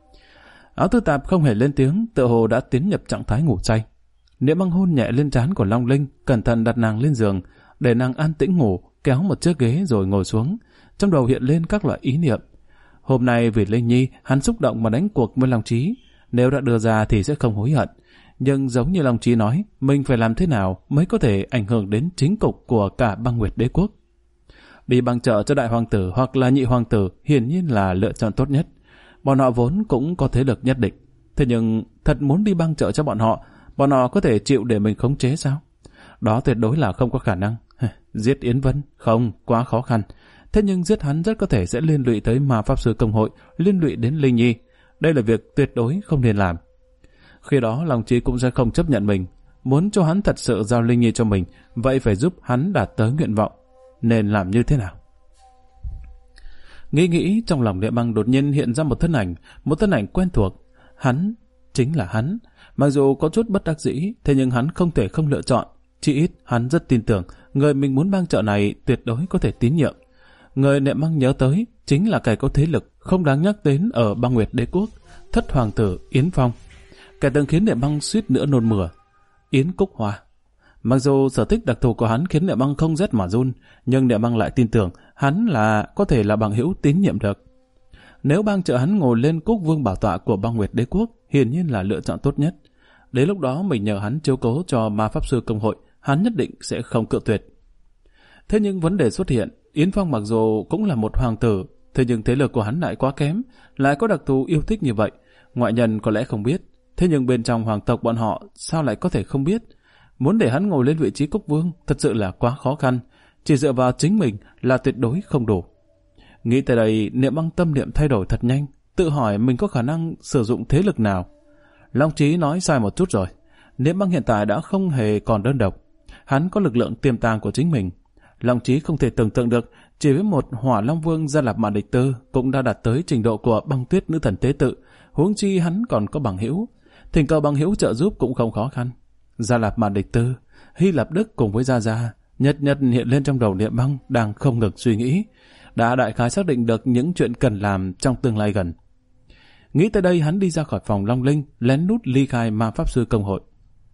[SPEAKER 1] Áo Tư Tạp không hề lên tiếng, tựa hồ đã tiến nhập trạng thái ngủ say. Niệm Băng hôn nhẹ lên trán của Long Linh, cẩn thận đặt nàng lên giường, để nàng an tĩnh ngủ, kéo một chiếc ghế rồi ngồi xuống. Trong đầu hiện lên các loại ý niệm. Hôm nay vì Linh Nhi, hắn xúc động mà đánh cuộc với Long Chí. Nếu đã đưa ra thì sẽ không hối hận. Nhưng giống như Long Chí nói, mình phải làm thế nào mới có thể ảnh hưởng đến chính cục của cả Băng Nguyệt Đế Quốc. Đi bằng trợ cho đại hoàng tử hoặc là nhị hoàng tử hiển nhiên là lựa chọn tốt nhất. Bọn họ vốn cũng có thế lực nhất định. Thế nhưng thật muốn đi băng trợ cho bọn họ có thể chịu để mình khống chế sao? Đó tuyệt đối là không có khả năng. Giết Yến Vân? Không, quá khó khăn. Thế nhưng giết hắn rất có thể sẽ liên lụy tới Ma Pháp Sư Công hội, liên lụy đến Linh Nhi. Đây là việc tuyệt đối không nên làm. Khi đó Long Chí cũng sẽ không chấp nhận mình. Muốn cho hắn thật sự giao Linh Nhi cho mình, vậy phải giúp hắn đạt tới nguyện vọng. Nên làm như thế nào? Nghĩ trong lòng Niệm Băng đột nhiên hiện ra một thân ảnh quen thuộc. Hắn, chính là hắn. Mặc dù có chút bất đắc dĩ, thế nhưng hắn không thể không lựa chọn. Chỉ ít hắn rất tin tưởng người mình muốn bang trợ này tuyệt đối có thể tín nhiệm. Người Niệm Băng nhớ tới chính là kẻ có thế lực không đáng nhắc đến ở Băng Nguyệt Đế Quốc, thất hoàng tử Yến Phong. Kẻ từng khiến Niệm Băng suýt nữa nôn mửa. Yến Cúc Hoa. Mặc dù sở thích đặc thù của hắn khiến Niệm Băng không rét mà run, nhưng Niệm Băng lại tin tưởng hắn là có thể là bằng hữu tín nhiệm được. Nếu bang trợ hắn ngồi lên Cúc Vương bảo tọa của Băng Nguyệt Đế Quốc, hiển nhiên là lựa chọn tốt nhất. Đến lúc đó mình nhờ hắn chiếu cố cho Ma Pháp Sư Công hội, hắn nhất định sẽ không cự tuyệt. Thế nhưng vấn đề xuất hiện, Yến Phong mặc dù cũng là một hoàng tử, thế nhưng thế lực của hắn lại quá kém, lại có đặc thù yêu thích như vậy. Ngoại nhân có lẽ không biết, thế nhưng bên trong hoàng tộc bọn họ sao lại có thể không biết? Muốn để hắn ngồi lên vị trí Cúc Vương thật sự là quá khó khăn, chỉ dựa vào chính mình là tuyệt đối không đủ. Nghĩ tới đây, Niệm Băng tâm niệm thay đổi thật nhanh, tự hỏi mình có khả năng sử dụng thế lực nào. Long Chí nói sai một chút rồi. Niệm Băng hiện tại đã không hề còn đơn độc. Hắn có lực lượng tiềm tàng của chính mình. Long Chí không thể tưởng tượng được, chỉ với một Hỏa Long Vương Gia Lạp Mạn Địch Tư cũng đã đạt tới trình độ của Băng Tuyết Nữ Thần Tế Tự, huống chi hắn còn có bằng hữu. Thỉnh cầu bằng hữu trợ giúp cũng không khó khăn. Gia Lạp Mạn Địch Tư, Hy Lạp Đức cùng với Gia Gia, nhật hiện lên trong đầu Niệm Băng đang không ngừng suy nghĩ, đã đại khái xác định được những chuyện cần làm trong tương lai gần. Nghĩ tới đây, hắn đi ra khỏi phòng Long Linh, lén lút ly khai Ma Pháp Sư Công hội.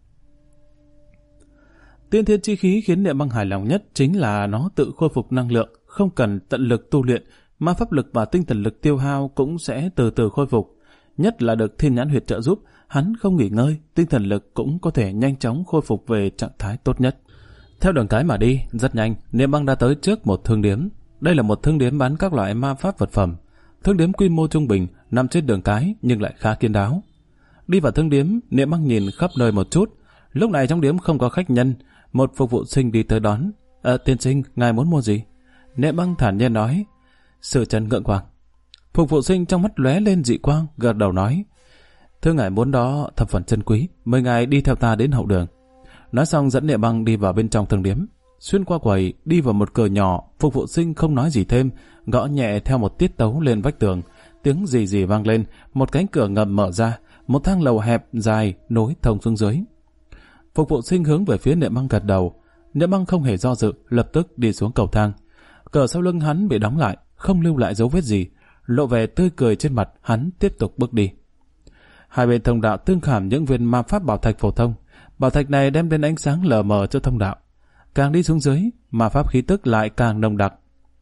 [SPEAKER 1] Tiên thiên chi khí khiến Niệm Băng hài lòng nhất chính là nó tự khôi phục năng lượng, không cần tận lực tu luyện, ma pháp lực và tinh thần lực tiêu hao cũng sẽ từ từ khôi phục. Nhất là được Thiên Nhãn Huyệt trợ giúp, hắn không nghỉ ngơi, tinh thần lực cũng có thể nhanh chóng khôi phục về trạng thái tốt nhất. Theo đường cái mà đi, rất nhanh, Niệm Băng đã tới trước một thương điếm. Đây là một thương điếm bán các loại ma pháp vật phẩm. Thương điếm quy mô trung bình, nằm trên đường cái nhưng lại khá kiên đáo. Đi vào thương điếm, Niệm Băng nhìn khắp nơi một chút. Lúc này trong điếm không có khách nhân, một phục vụ sinh đi tới đón. Tiên sinh, ngài muốn mua gì? Niệm Băng thản nhiên nói. Sử Trần ngượng quàng. Phục vụ sinh trong mắt lóe lên dị quang, gật đầu nói. Thưa ngài muốn đó thập phần chân quý, mời ngài đi theo ta đến hậu đường. Nói xong dẫn Niệm Băng đi vào bên trong thương điếm. Xuyên qua quầy, đi vào một cửa nhỏ, phục vụ sinh không nói gì thêm, gõ nhẹ theo một tiết tấu lên vách tường. Tiếng rì rì vang lên, một cánh cửa ngầm mở ra, một thang lầu hẹp, dài, nối thông xuống dưới. Phục vụ sinh hướng về phía Niệm Băng gật đầu. Niệm Băng không hề do dự, lập tức đi xuống cầu thang. Cửa sau lưng hắn bị đóng lại, không lưu lại dấu vết gì, lộ vẻ tươi cười trên mặt, hắn tiếp tục bước đi. Hai bên thông đạo tương khảm những viên ma pháp bảo thạch phổ thông. Bảo thạch này đem đến ánh sáng lờ mờ cho thông đạo. Càng đi xuống dưới, ma pháp khí tức lại càng nồng đặc.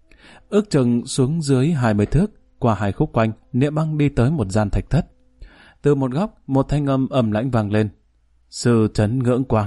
[SPEAKER 1] Ước chừng xuống dưới 20 thước, qua 2 khúc quanh, Niệm Băng đi tới một gian thạch thất. Từ một góc, một thanh âm ầm lãnh vang lên. Sư trấn ngưỡng quang.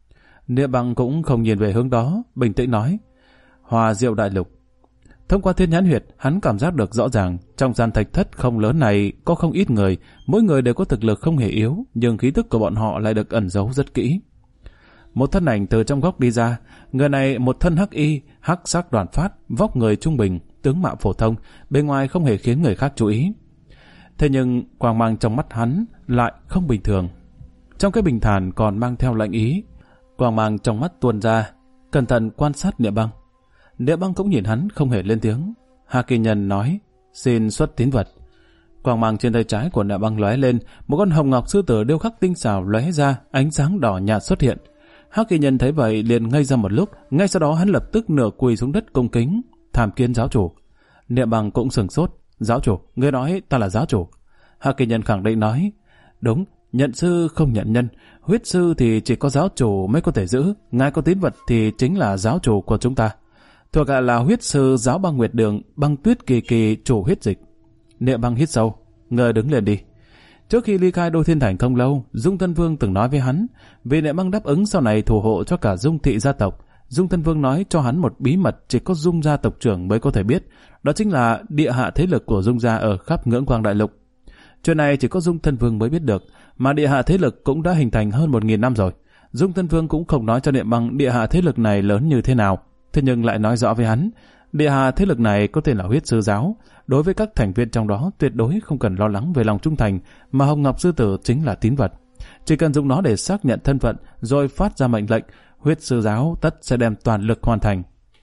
[SPEAKER 1] Niệm Băng cũng không nhìn về hướng đó, bình tĩnh nói. Hòa diệu đại lục. Thông qua thiên nhãn huyệt, hắn cảm giác được rõ ràng, trong gian thạch thất không lớn này có không ít người, mỗi người đều có thực lực không hề yếu, nhưng khí tức của bọn họ lại được ẩn giấu rất kỹ. Một thân ảnh từ trong góc đi ra, người này một thân hắc y, hắc sắc đoàn phát, vóc người trung bình, tướng mạo phổ thông, bên ngoài không hề khiến người khác chú ý. Thế nhưng quang mang trong mắt hắn lại không bình thường. Trong cái bình thản còn mang theo lạnh ý, quang mang trong mắt tuôn ra, cẩn thận quan sát Niệm Băng. Niệm Băng cũng nhìn hắn không hề lên tiếng. Hà Kỳ Nhân nói, xin xuất tín vật. Quang mang trên tay trái của Niệm Băng lóe lên, một con hồng ngọc sư tử điêu khắc tinh xảo lóe ra, ánh sáng đỏ nhạt xuất hiện. Hắc Kỳ Nhân thấy vậy liền ngây ra một lúc, ngay sau đó hắn lập tức nửa quỳ xuống đất cung kính, tham kiến giáo chủ. Niệm Băng cũng sửng sốt, giáo chủ, ngươi nói ta là giáo chủ. Hắc Kỳ Nhân khẳng định nói, đúng, nhận sư không nhận nhân, huyết sư thì chỉ có giáo chủ mới có thể giữ, ngài có tín vật thì chính là giáo chủ của chúng ta. Thuộc hạ là huyết sư giáo Băng Nguyệt Đường, Băng Tuyết Kỳ Kỳ chủ huyết dịch. Niệm Băng hít sâu, ngươi đứng lên đi. Trước khi ly khai Đô Thiên Thành không lâu, Dung Thân Vương từng nói với hắn, vì Niệm Băng đáp ứng sau này thủ hộ cho cả Dung thị gia tộc. Dung Thân Vương nói cho hắn một bí mật chỉ có Dung gia tộc trưởng mới có thể biết, đó chính là địa hạ thế lực của Dung gia ở khắp Ngưỡng Quang Đại Lục. Chuyện này chỉ có Dung Thân Vương mới biết được, mà địa hạ thế lực cũng đã hình thành hơn 1000 năm rồi. Dung Thân Vương cũng không nói cho Niệm Băng địa hạ thế lực này lớn như thế nào, thế nhưng lại nói rõ với hắn, địa hạ thế lực này có tên là huyết sư giáo. Đối với các thành viên trong đó tuyệt đối không cần lo lắng về lòng trung thành, mà Hồng Ngọc Sư Tử chính là tín vật. Chỉ cần dùng nó để xác nhận thân phận, rồi phát ra mệnh lệnh, huyết sư giáo tất sẽ đem toàn lực hoàn thành.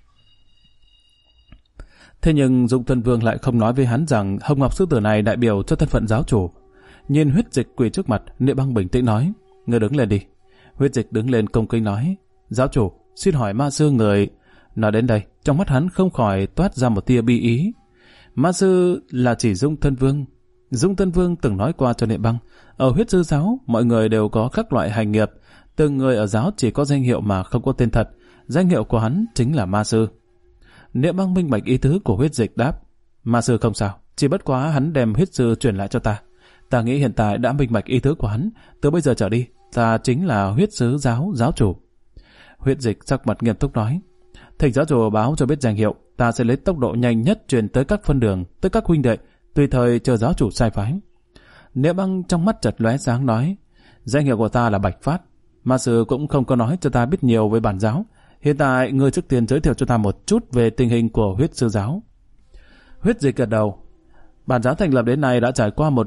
[SPEAKER 1] Thế nhưng Dung Thân Vương lại không nói với hắn rằng Hồng Ngọc Sư Tử này đại biểu cho thân phận giáo chủ. Nhìn Huyết Dịch quỳ trước mặt, Niệm Băng bình tĩnh nói, ngươi đứng lên đi. Huyết Dịch đứng lên cung kính nói, giáo chủ, xin hỏi ma sư người. Nói đến đây, trong mắt hắn không khỏi toát ra một tia bi ý. Ma sư là chỉ Dung Thân Vương. Dung Thân Vương từng nói qua cho Niệm Băng, ở huyết sư giáo, mọi người đều có các loại hành nghiệp. Từng người ở giáo chỉ có danh hiệu mà không có tên thật. Danh hiệu của hắn chính là ma sư. Niệm Băng minh bạch ý tứ của Huyết Dịch đáp, ma sư không sao, chỉ bất quá hắn đem huyết sư truyền lại cho ta. Ta nghĩ hiện tại đã minh bạch ý tứ của hắn, từ bây giờ trở đi, ta chính là huyết sứ giáo giáo chủ. Huyết Dịch sắc mặt nghiêm túc nói, thỉnh giáo chủ báo cho biết danh hiệu, ta sẽ lấy tốc độ nhanh nhất truyền tới các phân đường, tới các huynh đệ, tùy thời chờ giáo chủ sai phái. Niệm Băng trong mắt chợt lóe sáng nói, danh hiệu của ta là Bạch Phát. Ma sư cũng không có nói cho ta biết nhiều về bản giáo. Hiện tại ngươi trước tiên giới thiệu cho ta một chút về tình hình của huyết sư giáo. Huyết Dịch gật đầu. Bản giáo thành lập đến nay đã trải qua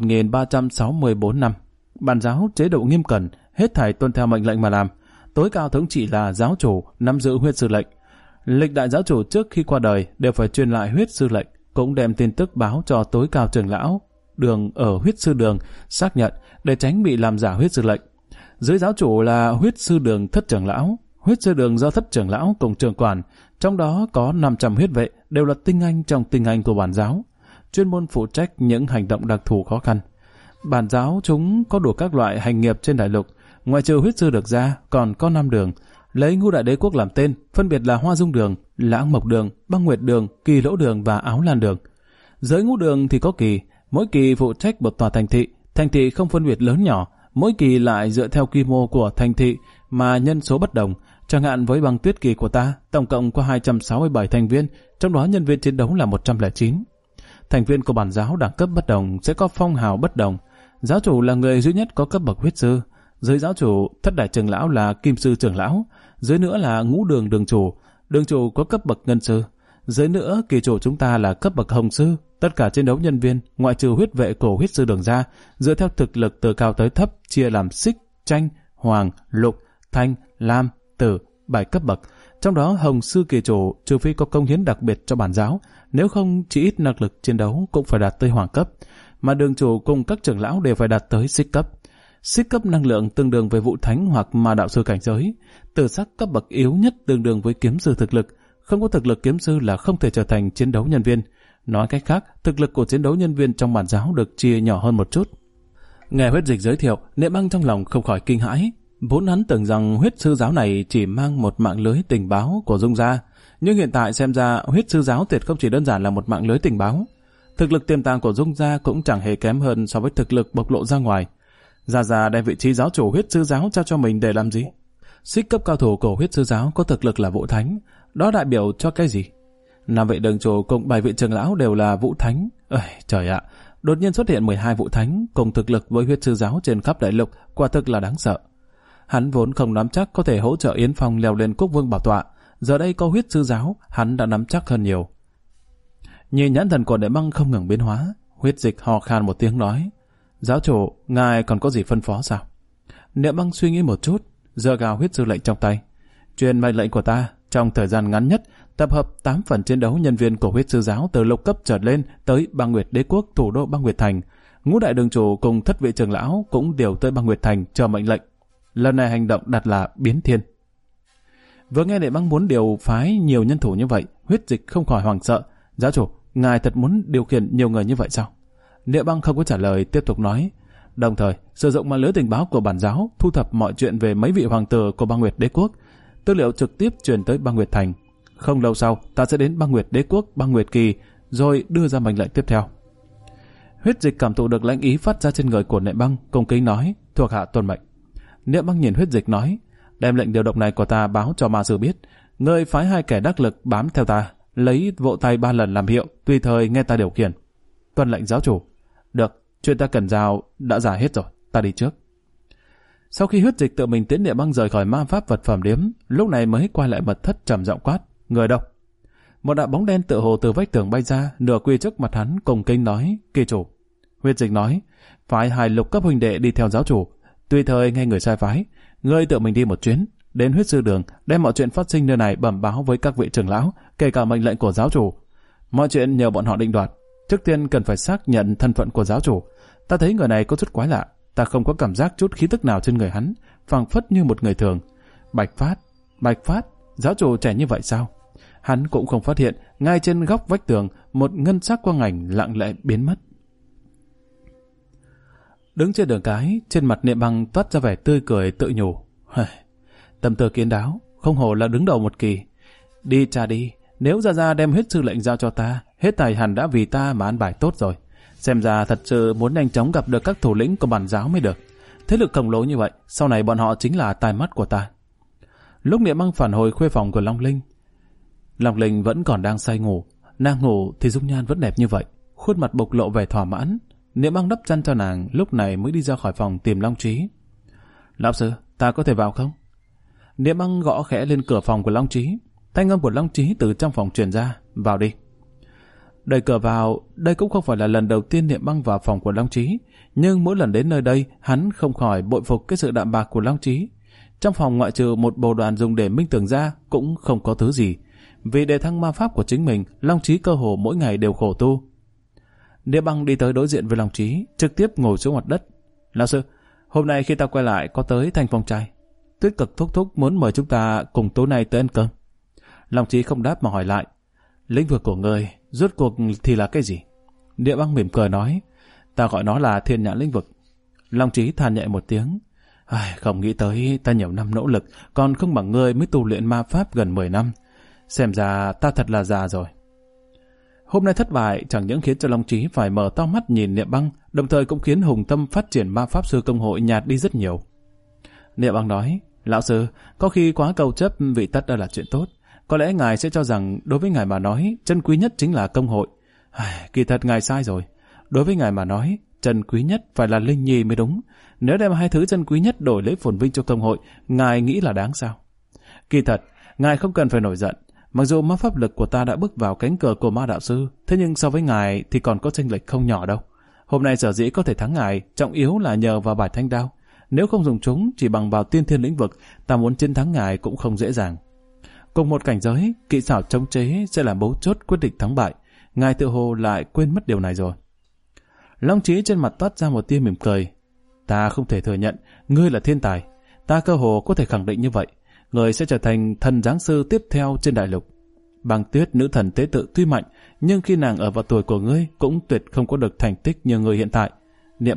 [SPEAKER 1] 1364 năm. Bản giáo chế độ nghiêm cẩn, hết thảy tuân theo mệnh lệnh mà làm. Tối cao thống trị là giáo chủ nắm giữ huyết sư lệnh. Lịch đại giáo chủ trước khi qua đời đều phải truyền lại huyết sư lệnh, cũng đem tin tức báo cho tối cao trưởng lão đường ở huyết sư đường xác nhận để tránh bị làm giả huyết sư lệnh. Dưới giáo chủ là huyết sư đường thất trưởng lão. Huyết sư đường do thất trưởng lão cùng trưởng quản, trong đó có 500 huyết vệ đều là tinh anh trong tinh anh của bản giáo, chuyên môn phụ trách những hành động đặc thù khó khăn. Bản giáo chúng có đủ các loại hành nghiệp trên đại lục, ngoại trừ huyết sư được ra còn có 5 đường, lấy Ngũ Đại Đế Quốc làm tên, phân biệt là Hoa Dung Đường, Lãng Mộc Đường, Băng Nguyệt Đường, Kỳ Lỗ Đường và Áo Lan Đường. Dưới ngũ đường thì có kỳ, mỗi kỳ phụ trách một tòa thành thị không phân biệt lớn nhỏ, mỗi kỳ lại dựa theo quy mô của thành thị mà nhân số bất đồng. Chẳng hạn với Băng Tuyết Kỳ của ta, tổng cộng có 267 thành viên, trong đó nhân viên chiến đấu là 109. Thành viên của bản giáo đẳng cấp bất đồng sẽ có phong hào bất đồng. Giáo chủ là người duy nhất có cấp bậc huyết sư. Dưới giáo chủ, thất đại trưởng lão là kim sư trưởng lão. Dưới nữa là ngũ đường đường chủ có cấp bậc ngân sư. Dưới nữa, kỳ chủ chúng ta là cấp bậc hồng sư. Tất cả chiến đấu nhân viên, ngoại trừ huyết vệ của huyết sư đường ra, dựa theo thực lực từ cao tới thấp, chia làm xích, tranh, hoàng, lục, thanh, lam, tử, 7 cấp bậc. Trong đó hồng sư kỳ chủ trừ phi có công hiến đặc biệt cho bản giáo, nếu không chỉ ít năng lực chiến đấu cũng phải đạt tới hoàng cấp, mà đường chủ cùng các trưởng lão đều phải đạt tới xích cấp. Xích cấp năng lượng tương đương với vũ thánh hoặc ma đạo sư cảnh giới. Tử sắc cấp bậc yếu nhất tương đương với kiếm sư thực lực. Không có thực lực kiếm sư là không thể trở thành chiến đấu nhân viên. Nói cách khác, thực lực của chiến đấu nhân viên trong bản giáo được chia nhỏ hơn một chút. Nghe Huyết Dịch giới thiệu, Niệm Băng trong lòng không khỏi kinh hãi. Vốn hắn tưởng rằng huyết sư giáo này chỉ mang một mạng lưới tình báo của Dung gia, nhưng hiện tại xem ra huyết sư giáo tuyệt không chỉ đơn giản là một mạng lưới tình báo. Thực lực tiềm tàng của Dung gia cũng chẳng hề kém hơn so với thực lực bộc lộ ra ngoài. Gia đem vị trí giáo chủ huyết sư giáo trao cho mình để làm gì? Xích cấp cao thủ của huyết sư giáo có thực lực là Vũ Thánh, đó đại biểu cho cái gì? 5 vị đường chủ cùng 7 vị trưởng lão đều là Vũ Thánh. Trời ạ, đột nhiên xuất hiện 12 Vũ Thánh cùng thực lực với huyết sư giáo trên khắp đại lục, quả thực là đáng sợ. Hắn vốn không nắm chắc có thể hỗ trợ Yến Phong leo lên Quốc Vương bảo tọa, giờ đây có huyết sư giáo, hắn đã nắm chắc hơn nhiều. Nhìn nhãn thần của Niệm Băng không ngừng biến hóa, Huyết Dịch ho khan một tiếng nói: "Giáo chủ, ngài còn có gì phân phó sao?" Niệm Băng suy nghĩ một chút, giơ gào huyết sư lệnh trong tay: "Truyền mệnh lệnh của ta, trong thời gian ngắn nhất, tập hợp 8 phần chiến đấu nhân viên của huyết sư giáo từ lục cấp trở lên tới Băng Nguyệt Đế quốc thủ đô Băng Nguyệt Thành. Ngũ đại đường chủ cùng thất vị trưởng lão cũng đều tới Băng Nguyệt Thành chờ mệnh lệnh. Lần này hành động đặt là biến thiên." Vừa nghe Niệm Băng muốn điều phái nhiều nhân thủ như vậy, Huyết Dịch không khỏi hoảng sợ: "Giáo chủ, ngài thật muốn điều khiển nhiều người như vậy sao?" Niệm Băng không có trả lời, tiếp tục nói: "Đồng thời sử dụng mạng lưới tình báo của bản giáo thu thập mọi chuyện về mấy vị hoàng tử của Băng Nguyệt Đế quốc, tư liệu trực tiếp truyền tới Băng Nguyệt Thành. Không lâu sau, ta sẽ đến Băng Nguyệt Đế quốc, Băng Nguyệt Kỳ, rồi đưa ra mệnh lệnh tiếp theo." Huyết Dịch cảm thụ được lãnh ý phát ra trên người của Niệm Băng, cung kính nói: "Thuộc hạ tuân mệnh." Niệm Băng nhìn Huyết Dịch nói: "Đem lệnh điều động này của ta báo cho ma sư biết, ngươi phái 2 kẻ đắc lực bám theo ta, lấy vỗ tay 3 lần làm hiệu, tùy thời nghe ta điều khiển." "Tuân lệnh giáo chủ." "Được, chuyện ta cần giao đã giải hết rồi, ta đi trước." Sau khi Huyết Dịch tự mình tiến Niệm Băng rời khỏi ma pháp vật phẩm điếm, lúc này mới quay lại mật thất trầm giọng quát: "Người đâu?" Một đạo bóng đen tựa hồ từ vách tường bay ra, nửa quỳ trước mặt hắn, cùng kính nói: "Kỳ chủ." Huyết Dịch nói: "Phái 2 lục cấp huynh đệ đi theo giáo chủ, tùy thời nghe người sai phái. Ngươi tự mình đi một chuyến đến huyết sư đường, đem mọi chuyện phát sinh nơi này bẩm báo với các vị trưởng lão, kể cả mệnh lệnh của giáo chủ. Mọi chuyện nhờ bọn họ định đoạt. Trước tiên cần phải xác nhận thân phận của giáo chủ. Ta thấy người này có chút quái lạ, ta không có cảm giác chút khí tức nào trên người hắn, phảng phất như một người thường. Bạch Phát, giáo chủ trẻ như vậy sao?" Hắn cũng không phát hiện, ngay trên góc vách tường, một ngân sắc quang ảnh lặng lẽ biến mất. Đứng trên đường cái, trên mặt Niệm Băng toát ra vẻ tươi cười tự nhủ: "Tâm tư kiến đáo, không hổ là đứng đầu một kỳ. Đi cha đi, nếu Gia đem huyết sư lệnh giao cho ta, hết thảy hẳn đã vì ta mà an bài tốt rồi. Xem ra thật sự muốn nhanh chóng gặp được các thủ lĩnh của bản giáo mới được. Thế lực khổng lồ như vậy, sau này bọn họ chính là tai mắt của ta." Lúc Niệm Băng phản hồi khuê phòng của Long Linh vẫn còn đang say ngủ. Nàng ngủ thì dung nhan vẫn đẹp như vậy, khuôn mặt bộc lộ vẻ thỏa mãn. Niệm Băng đắp chăn cho nàng, lúc này mới đi ra khỏi phòng tìm Long Chí. "Lão sư, ta có thể vào không?" Niệm Băng gõ khẽ lên cửa phòng của Long Chí. Thanh âm của Long Chí từ trong phòng truyền ra: "Vào đi." Đẩy cửa vào, đây cũng không phải là lần đầu tiên Niệm Băng vào phòng của Long Chí, nhưng mỗi lần đến nơi đây, hắn không khỏi bội phục cái sự đạm bạc của Long Chí. Trong phòng ngoại trừ một bồ đoàn dùng để minh tưởng ra, cũng không có thứ gì. Vì đề thăng ma pháp của chính mình, Long Chí cơ hồ mỗi ngày đều khổ tu. Niệm Băng đi tới đối diện với Long Chí, trực tiếp ngồi xuống mặt đất. "Lão sư, hôm nay khi ta quay lại có tới Thanh Phong trai. Tuyết Cực thúc thúc muốn mời chúng ta cùng tối nay tới ăn cơm." Long Chí không đáp mà hỏi lại: "Lĩnh vực của ngươi rốt cuộc thì là cái gì?" Niệm Băng mỉm cười nói: "Ta gọi nó là Thiên Nhãn lĩnh vực." Long Chí than nhẹ một tiếng: "Không nghĩ tới ta nhiều năm nỗ lực, còn không bằng ngươi mới tu luyện ma pháp gần 10 năm. Xem ra ta thật là già rồi." Hôm nay thất bại chẳng những khiến cho Long Chí phải mở to mắt nhìn Niệm Băng, đồng thời cũng khiến hùng tâm phát triển ma pháp sư công hội nhạt đi rất nhiều. Niệm Băng nói: "Lão sư, có khi quá cầu chấp vị tất đã là chuyện tốt. Có lẽ ngài sẽ cho rằng đối với ngài mà nói, chân quý nhất chính là công hội. Kỳ thật ngài sai rồi. Đối với ngài mà nói, chân quý nhất phải là Linh Nhi mới đúng. Nếu đem 2 thứ chân quý nhất đổi lấy phồn vinh cho công hội, ngài nghĩ là đáng sao? Kỳ thật, ngài không cần phải nổi giận. Mặc dù ma pháp lực của ta đã bước vào cánh cửa của ma đạo sư, thế nhưng so với ngài thì còn có chênh lệch không nhỏ đâu. Hôm nay sở dĩ có thể thắng ngài, trọng yếu là nhờ vào bài thanh đao. Nếu không dùng chúng, chỉ bằng vào tiên thiên lĩnh vực, ta muốn chiến thắng ngài cũng không dễ dàng. Cùng một cảnh giới, kỹ xảo chống chế sẽ là mấu chốt quyết định thắng bại. Ngài tự hồ lại quên mất điều này rồi." Long Chí trên mặt toát ra một tia mỉm cười: "Ta không thể thừa nhận, ngươi là thiên tài. Ta cơ hồ có thể khẳng định như vậy. Ngươi sẽ trở thành thần giáng sư tiếp theo trên đại lục. Băng Tuyết nữ thần tế tự tuy mạnh, nhưng khi nàng ở vào tuổi của ngươi cũng tuyệt không có được thành tích như ngươi hiện tại. Niệm Băng,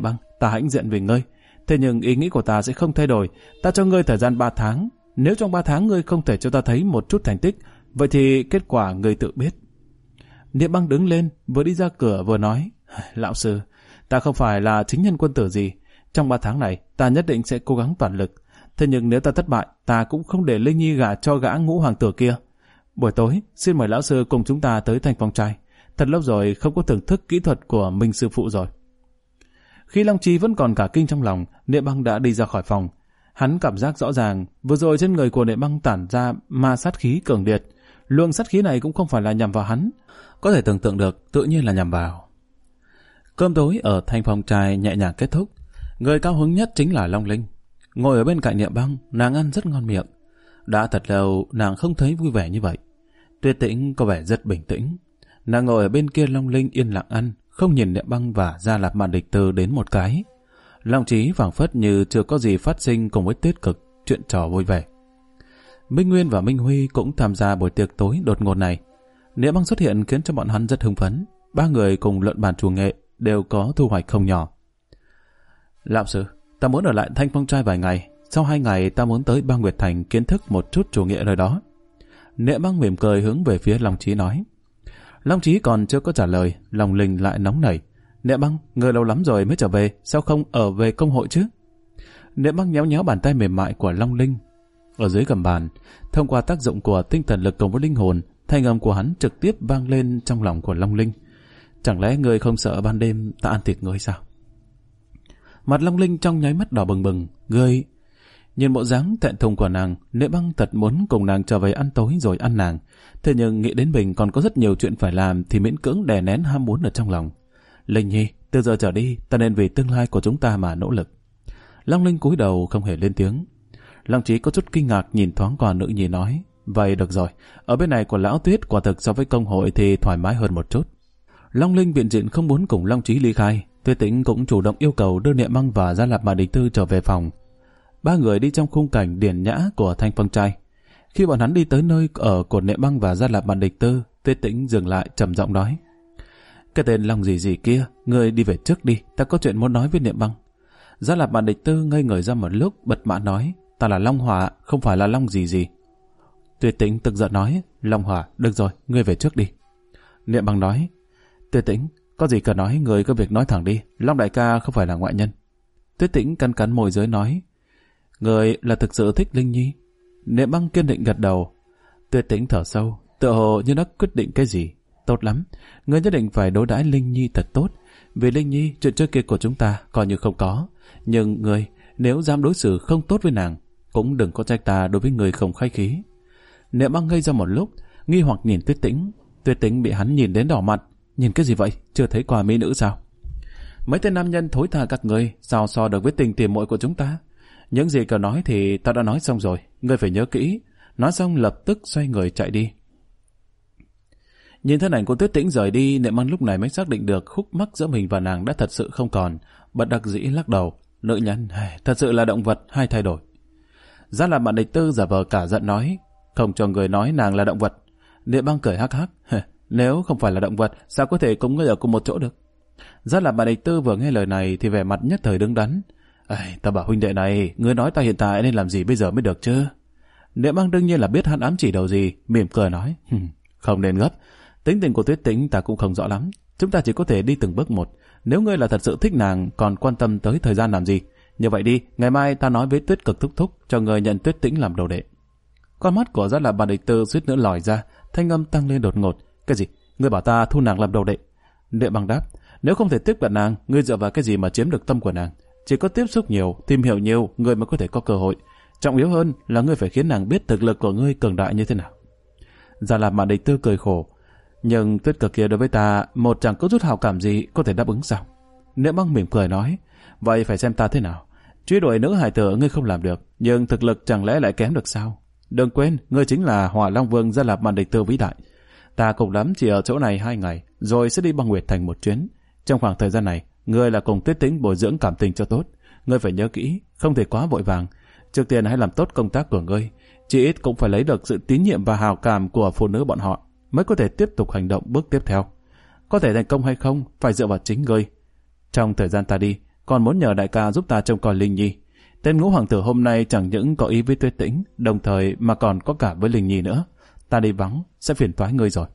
[SPEAKER 1] ta hãnh diện vì ngươi. Thế nhưng ý nghĩ của ta sẽ không thay đổi. Ta cho ngươi thời gian 3 tháng. Nếu trong 3 tháng ngươi không thể cho ta thấy một chút thành tích, vậy thì kết quả ngươi tự biết. Niệm Băng đứng lên, vừa đi ra cửa vừa nói, lão sư, ta không phải là chính nhân quân tử gì. Trong 3 tháng này, ta nhất định sẽ cố gắng toàn lực. Thế nhưng nếu ta thất bại, ta cũng không để Linh Nhi gả cho gã Ngũ hoàng tử kia. Buổi tối, xin mời lão sư cùng chúng ta tới Thanh Phong trai. Thật lâu rồi không có thưởng thức kỹ thuật của Minh sư phụ rồi. Khi Long Chí vẫn còn cả kinh trong lòng, Niệm Băng đã đi ra khỏi phòng. Hắn cảm giác rõ ràng, vừa rồi trên người của Niệm Băng tản ra ma sát khí cường liệt. Luồng sát khí này cũng không phải là nhằm vào hắn, có thể tưởng tượng được, tự nhiên là nhằm vào. Cơm tối ở Thanh Phong trai nhẹ nhàng kết thúc. Người cao hứng nhất chính là Long Linh. Ngồi ở bên cạnh Niệm Băng, nàng ăn rất ngon miệng. Đã thật lâu nàng không thấy vui vẻ như vậy. Tuyết Tĩnh có vẻ rất bình tĩnh. Nàng ngồi ở bên kia, Long Linh yên lặng ăn, không nhìn Niệm Băng và Gia Lạp Mạn Địch Tư đến một cái. Long Chí phảng phất như chưa có gì phát sinh cùng với Tuyết Cực, chuyện trò vui vẻ. Minh Nguyên và Minh Huy cũng tham gia buổi tiệc tối đột ngột này. Niệm Băng xuất hiện khiến cho bọn hắn rất hưng phấn. 3 người cùng luận bàn chủ nghệ đều có thu hoạch không nhỏ. Lão sư, ta muốn ở lại Thanh Phong trai vài ngày. Sau 2 ngày ta muốn tới Ba Nguyệt Thành kiến thức một chút chủ nghệ nơi đó. Niệm Băng mỉm cười hướng về phía Long Chí nói. Long Chí còn chưa có trả lời, Long Linh lại nóng nảy. Niệm Băng, người lâu lắm rồi mới trở về, sao không ở về công hội chứ? Niệm Băng nhéo nhéo bàn tay mềm mại của Long Linh. Ở dưới gầm bàn, thông qua tác dụng của tinh thần lực cùng với linh hồn, thanh âm của hắn trực tiếp vang lên trong lòng của Long Linh. Chẳng lẽ người không sợ ban đêm ta ăn thịt người sao? Mặt Long Linh trong nháy mắt đỏ bừng bừng. Người... Nhìn bộ dáng thẹn thùng của nàng, Niệm Băng thật muốn cùng nàng trở về ăn tối rồi ăn nàng. Thế nhưng nghĩ đến mình còn có rất nhiều chuyện phải làm thì miễn cưỡng đè nén ham muốn ở trong lòng. Linh Nhi, từ giờ trở đi, ta nên vì tương lai của chúng ta mà nỗ lực. Long Linh cúi đầu không hề lên tiếng. Long Chí có chút kinh ngạc nhìn thoáng qua nữ nhi nói, vậy được rồi, ở bên này của Lão Tuyết quả thực so với công hội thì thoải mái hơn một chút. Long Linh viện diện không muốn cùng Long Chí ly khai. Tuyết Tĩnh cũng chủ động yêu cầu đưa Niệm Băng và Gia Lạp Mạn Địch Tư trở về phòng. 3 người đi trong khung cảnh điển nhã của Thanh Phong trai. Khi bọn hắn đi tới nơi ở của Niệm Băng và Gia Lạp Mạn Địch Tư, Tuyết Tĩnh dừng lại trầm giọng nói, cái tên Long gì gì kia, ngươi đi về trước đi, ta có chuyện muốn nói với Niệm Băng. Gia Lạp Mạn Địch Tư ngây người ra một lúc, bật mã nói, ta là Long Hỏa, không phải là Long gì gì. Tuyết Tĩnh tức giận nói, Long Hỏa, được rồi, ngươi về trước đi. Niệm Băng nói, Tuyết Tĩnh, có gì cần nói, ngươi có việc nói thẳng đi, Long đại ca không phải là ngoại nhân. Tuyết Tĩnh cắn cắn môi dưới nói, người là thực sự thích Linh Nhi. Niệm Băng kiên định gật đầu. Tuyết Tĩnh thở sâu, tựa hồ như đã quyết định cái gì. Tốt lắm, ngươi nhất định phải đối đãi Linh Nhi thật tốt. Vì Linh Nhi, chuyện trước kia của chúng ta coi như không có. Nhưng ngươi, nếu dám đối xử không tốt với nàng, cũng đừng có trách ta đối với người không khách khí. Niệm Băng ngây ra một lúc, nghi hoặc nhìn Tuyết Tĩnh. Tuyết Tĩnh bị hắn nhìn đến đỏ mặt. Nhìn cái gì vậy? Chưa thấy qua mỹ nữ sao? Mấy tên nam nhân thối tha các ngươi, sao so được với tình tỉ muội của chúng ta? Những gì cần nói thì ta đã nói xong rồi, ngươi phải nhớ kỹ. Nói xong lập tức xoay người chạy đi. Nhìn thân ảnh của Tuyết Tĩnh rời đi, Niệm Băng lúc này mới xác định được khúc mắc giữa mình và nàng đã thật sự không còn. Bất đắc dĩ lắc đầu, nữ nhân thật sự là động vật hay thay đổi. Gia Lạp Mạn Địch Tư giả vờ cả giận nói, không cho người nói nàng là động vật. Niệm Băng cười hắc hắc, nếu không phải là động vật, sao có thể cùng ngươi ở cùng một chỗ được? Gia Lạp Mạn Địch Tư vừa nghe lời này thì vẻ mặt nhất thời đứng đắn. Ta bảo huynh đệ này, ngươi nói ta hiện tại nên làm gì bây giờ mới được chứ? Niệm Băng đương nhiên là biết hắn ám chỉ đầu gì, mỉm cười nói, không nên gấp. Tính tình của Tuyết Tĩnh ta cũng không rõ lắm. Chúng ta chỉ có thể đi từng bước một. Nếu ngươi là thật sự thích nàng, còn quan tâm tới thời gian làm gì? Như vậy đi, ngày mai ta nói với Tuyết Cực thúc thúc cho người nhận Tuyết Tĩnh làm đồ đệ. Con mắt của Gia Lạp Mạn Địch Tư suýt nữa lòi ra, thanh âm tăng lên đột ngột. Cái gì? Ngươi bảo ta thu nàng làm đồ đệ? Niệm Băng đáp, nếu không thể tiếp cận nàng, ngươi dựa vào cái gì mà chiếm được tâm của nàng? Chỉ có tiếp xúc nhiều, tìm hiểu nhiều, ngươi mới có thể có cơ hội. Trọng yếu hơn là ngươi phải khiến nàng biết thực lực của ngươi cường đại như thế nào. Gia Lạp Mạn Địch Tư cười khổ. Nhưng Tuyết Cực kia đối với ta một chẳng có chút hào cảm gì có thể đáp ứng sao? Niệm Băng mỉm cười nói, vậy phải xem ta thế nào. Truy đuổi nữ hài tử ngươi không làm được, nhưng thực lực chẳng lẽ lại kém được sao? Đừng quên, ngươi chính là Hỏa Long Vương Gia Lạp Mạn Địch Tư vĩ đại. Ta cùng lắm chỉ ở chỗ này 2 ngày, rồi sẽ đi Băng Nguyệt Thành một chuyến. Trong khoảng thời gian này, ngươi là cùng Tuyết Tĩnh bồi dưỡng cảm tình cho tốt. Ngươi phải nhớ kỹ, không thể quá vội vàng. Trước tiên hãy làm tốt công tác của ngươi, chỉ ít cũng phải lấy được sự tín nhiệm và hào cảm của phụ nữ bọn họ, mới có thể tiếp tục hành động bước tiếp theo. Có thể thành công hay không, phải dựa vào chính ngươi. Trong thời gian ta đi, còn muốn nhờ đại ca giúp ta trông coi Linh Nhi. Tên Ngũ Hoàng tử hôm nay chẳng những có ý với Tuyết Tĩnh, đồng thời mà còn có cả với Linh Nhi nữa. Ta đi vắng, sẽ phiền toái ngươi rồi.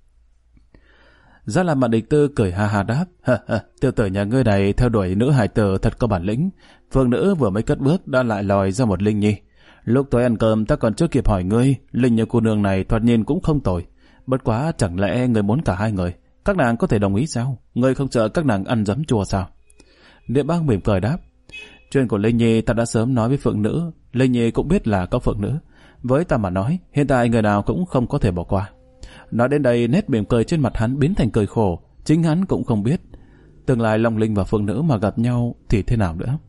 [SPEAKER 1] Gia Làm Mạn Địch Tư cười ha ha đáp, tiểu tử nhà ngươi này theo đuổi nữ hài tử thật có bản lĩnh. Phương nữ vừa mới cất bước đã lại lòi ra một Linh Nhi. Lúc tối ăn cơm ta còn chưa kịp hỏi ngươi, Linh Nhi cô nương này thoạt nhìn cũng không tồi. Bất quá chẳng lẽ ngươi muốn cả hai người? Các nàng có thể đồng ý sao? Ngươi không sợ các nàng ăn giấm chua sao? Niệm Băng mỉm cười đáp, chuyện của Linh Nhi ta đã sớm nói với Phượng nữ, Linh Nhi cũng biết là có Phượng nữ. Với ta mà nói, hiện tại người nào cũng không có thể bỏ qua. Nói đến đây, nét mỉm cười trên mặt hắn biến thành cười khổ, chính hắn cũng không biết tương lai Long Linh và Phượng nữ mà gặp nhau thì thế nào nữa.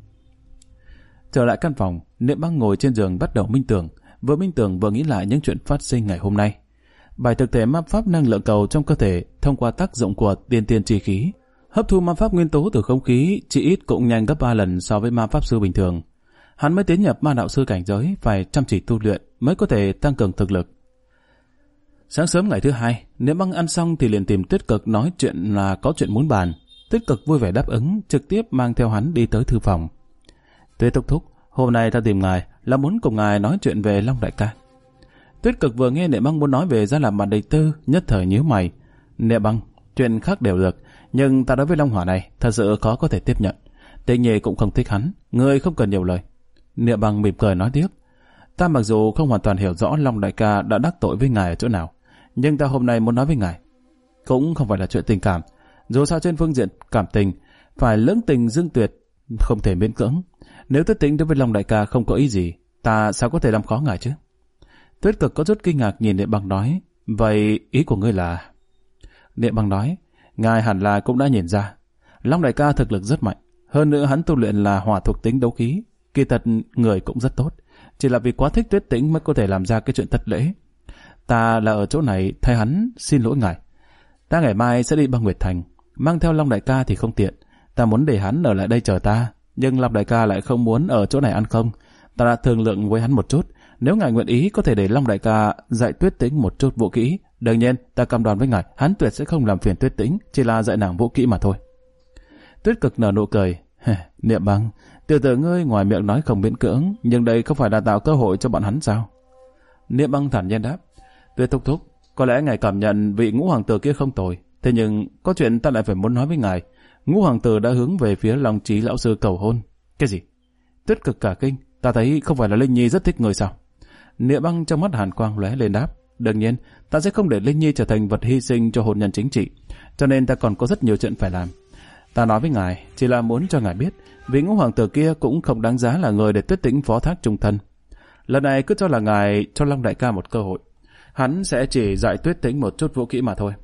[SPEAKER 1] Trở lại căn phòng, Niệm Băng ngồi trên giường bắt đầu minh tưởng, vừa nghĩ lại những chuyện phát sinh ngày hôm nay. Bài thực thể ma pháp năng lượng cầu trong cơ thể thông qua tác dụng của tiên tiên chi khí, hấp thu ma pháp nguyên tố từ không khí chỉ ít cũng nhanh gấp 3 lần so với ma pháp sư bình thường. Hắn mới tiến nhập ma đạo sư cảnh giới, phải chăm chỉ tu luyện mới có thể tăng cường thực lực. Sáng sớm ngày thứ hai, Niệm Băng ăn xong thì liền tìm Tuyết Cực nói chuyện là có chuyện muốn bàn. Tuyết Cực vui vẻ đáp ứng, trực tiếp mang theo hắn đi tới thư phòng. Tuyết thúc thúc, hôm nay ta tìm ngài là muốn cùng ngài nói chuyện về Long đại ca. Tuyết Cực vừa nghe Niệm Băng muốn nói về Gia Làm Mạn Địch Tư, nhất thời nhíu mày. Niệm Băng, chuyện khác đều được, nhưng ta đối với Long Hỏa này thật sự khó có thể tiếp nhận. Tĩnh Nhi cũng không thích hắn, ngươi không cần nhiều lời. Niệm Băng mỉm cười nói tiếp, ta mặc dù không hoàn toàn hiểu rõ Long đại ca đã đắc tội với ngài ở chỗ nào, nhưng ta hôm nay muốn nói với ngài cũng không phải là chuyện tình cảm. Dù sao trên phương diện cảm tình phải lưỡng tình dương tuyệt, không thể miễn cưỡng. Nếu Tuyết Tĩnh đối với Long đại ca không có ý gì, ta sao có thể làm khó ngài chứ? Tuyết Cực có chút kinh ngạc nhìn Niệm Băng nói, vậy ý của ngươi là? Niệm Băng nói, ngài hẳn là cũng đã nhìn ra, Long đại ca thực lực rất mạnh, hơn nữa hắn tu luyện là hỏa thuộc tính đấu khí, kỳ thật người cũng rất tốt, chỉ là vì quá thích Tuyết Tĩnh mới có thể làm ra cái chuyện thất lễ. Ta là ở chỗ này thay hắn xin lỗi ngài. Ta ngày mai sẽ đi Băng Nguyệt Thành, mang theo Long đại ca thì không tiện, ta muốn để hắn ở lại đây chờ ta, nhưng Long đại ca lại không muốn ở chỗ này ăn không. Ta đã thương lượng với hắn một chút, nếu ngài nguyện ý có thể để Long đại ca dạy Tuyết Tĩnh một chút vũ kỹ. Đương nhiên, ta cam đoan với ngài, hắn tuyệt sẽ không làm phiền Tuyết Tĩnh, chỉ là dạy nàng vũ kỹ mà thôi. Tuyết Cực nở nụ cười, Niệm Băng, tiểu tử ngươi ngoài miệng nói không miễn cưỡng, nhưng đây không phải là tạo cơ hội cho bọn hắn sao? Niệm Băng thản nhiên đáp, Tuyết thúc thúc, có lẽ ngài cảm nhận vị Ngũ Hoàng tử kia không tồi, thế nhưng có chuyện ta lại phải muốn nói với ngài. Ngũ Hoàng tử đã hướng về phía Long Chí lão sư cầu hôn. Cái gì? Tuyết Cực cả kinh, ta thấy không phải là Linh Nhi rất thích người sao? Niệm Băng trong mắt hàn quang lóe lên đáp, đương nhiên, ta sẽ không để Linh Nhi trở thành vật hy sinh cho hôn nhân chính trị, cho nên ta còn có rất nhiều chuyện phải làm. Ta nói với ngài, chỉ là muốn cho ngài biết, vị Ngũ Hoàng tử kia cũng không đáng giá là người để Tuyết Tĩnh phó thác trung thân. Lần này cứ cho là ngài cho Long đại ca một cơ hội, hắn sẽ chỉ dạy Tuyết Tĩnh một chút vũ kỹ mà thôi.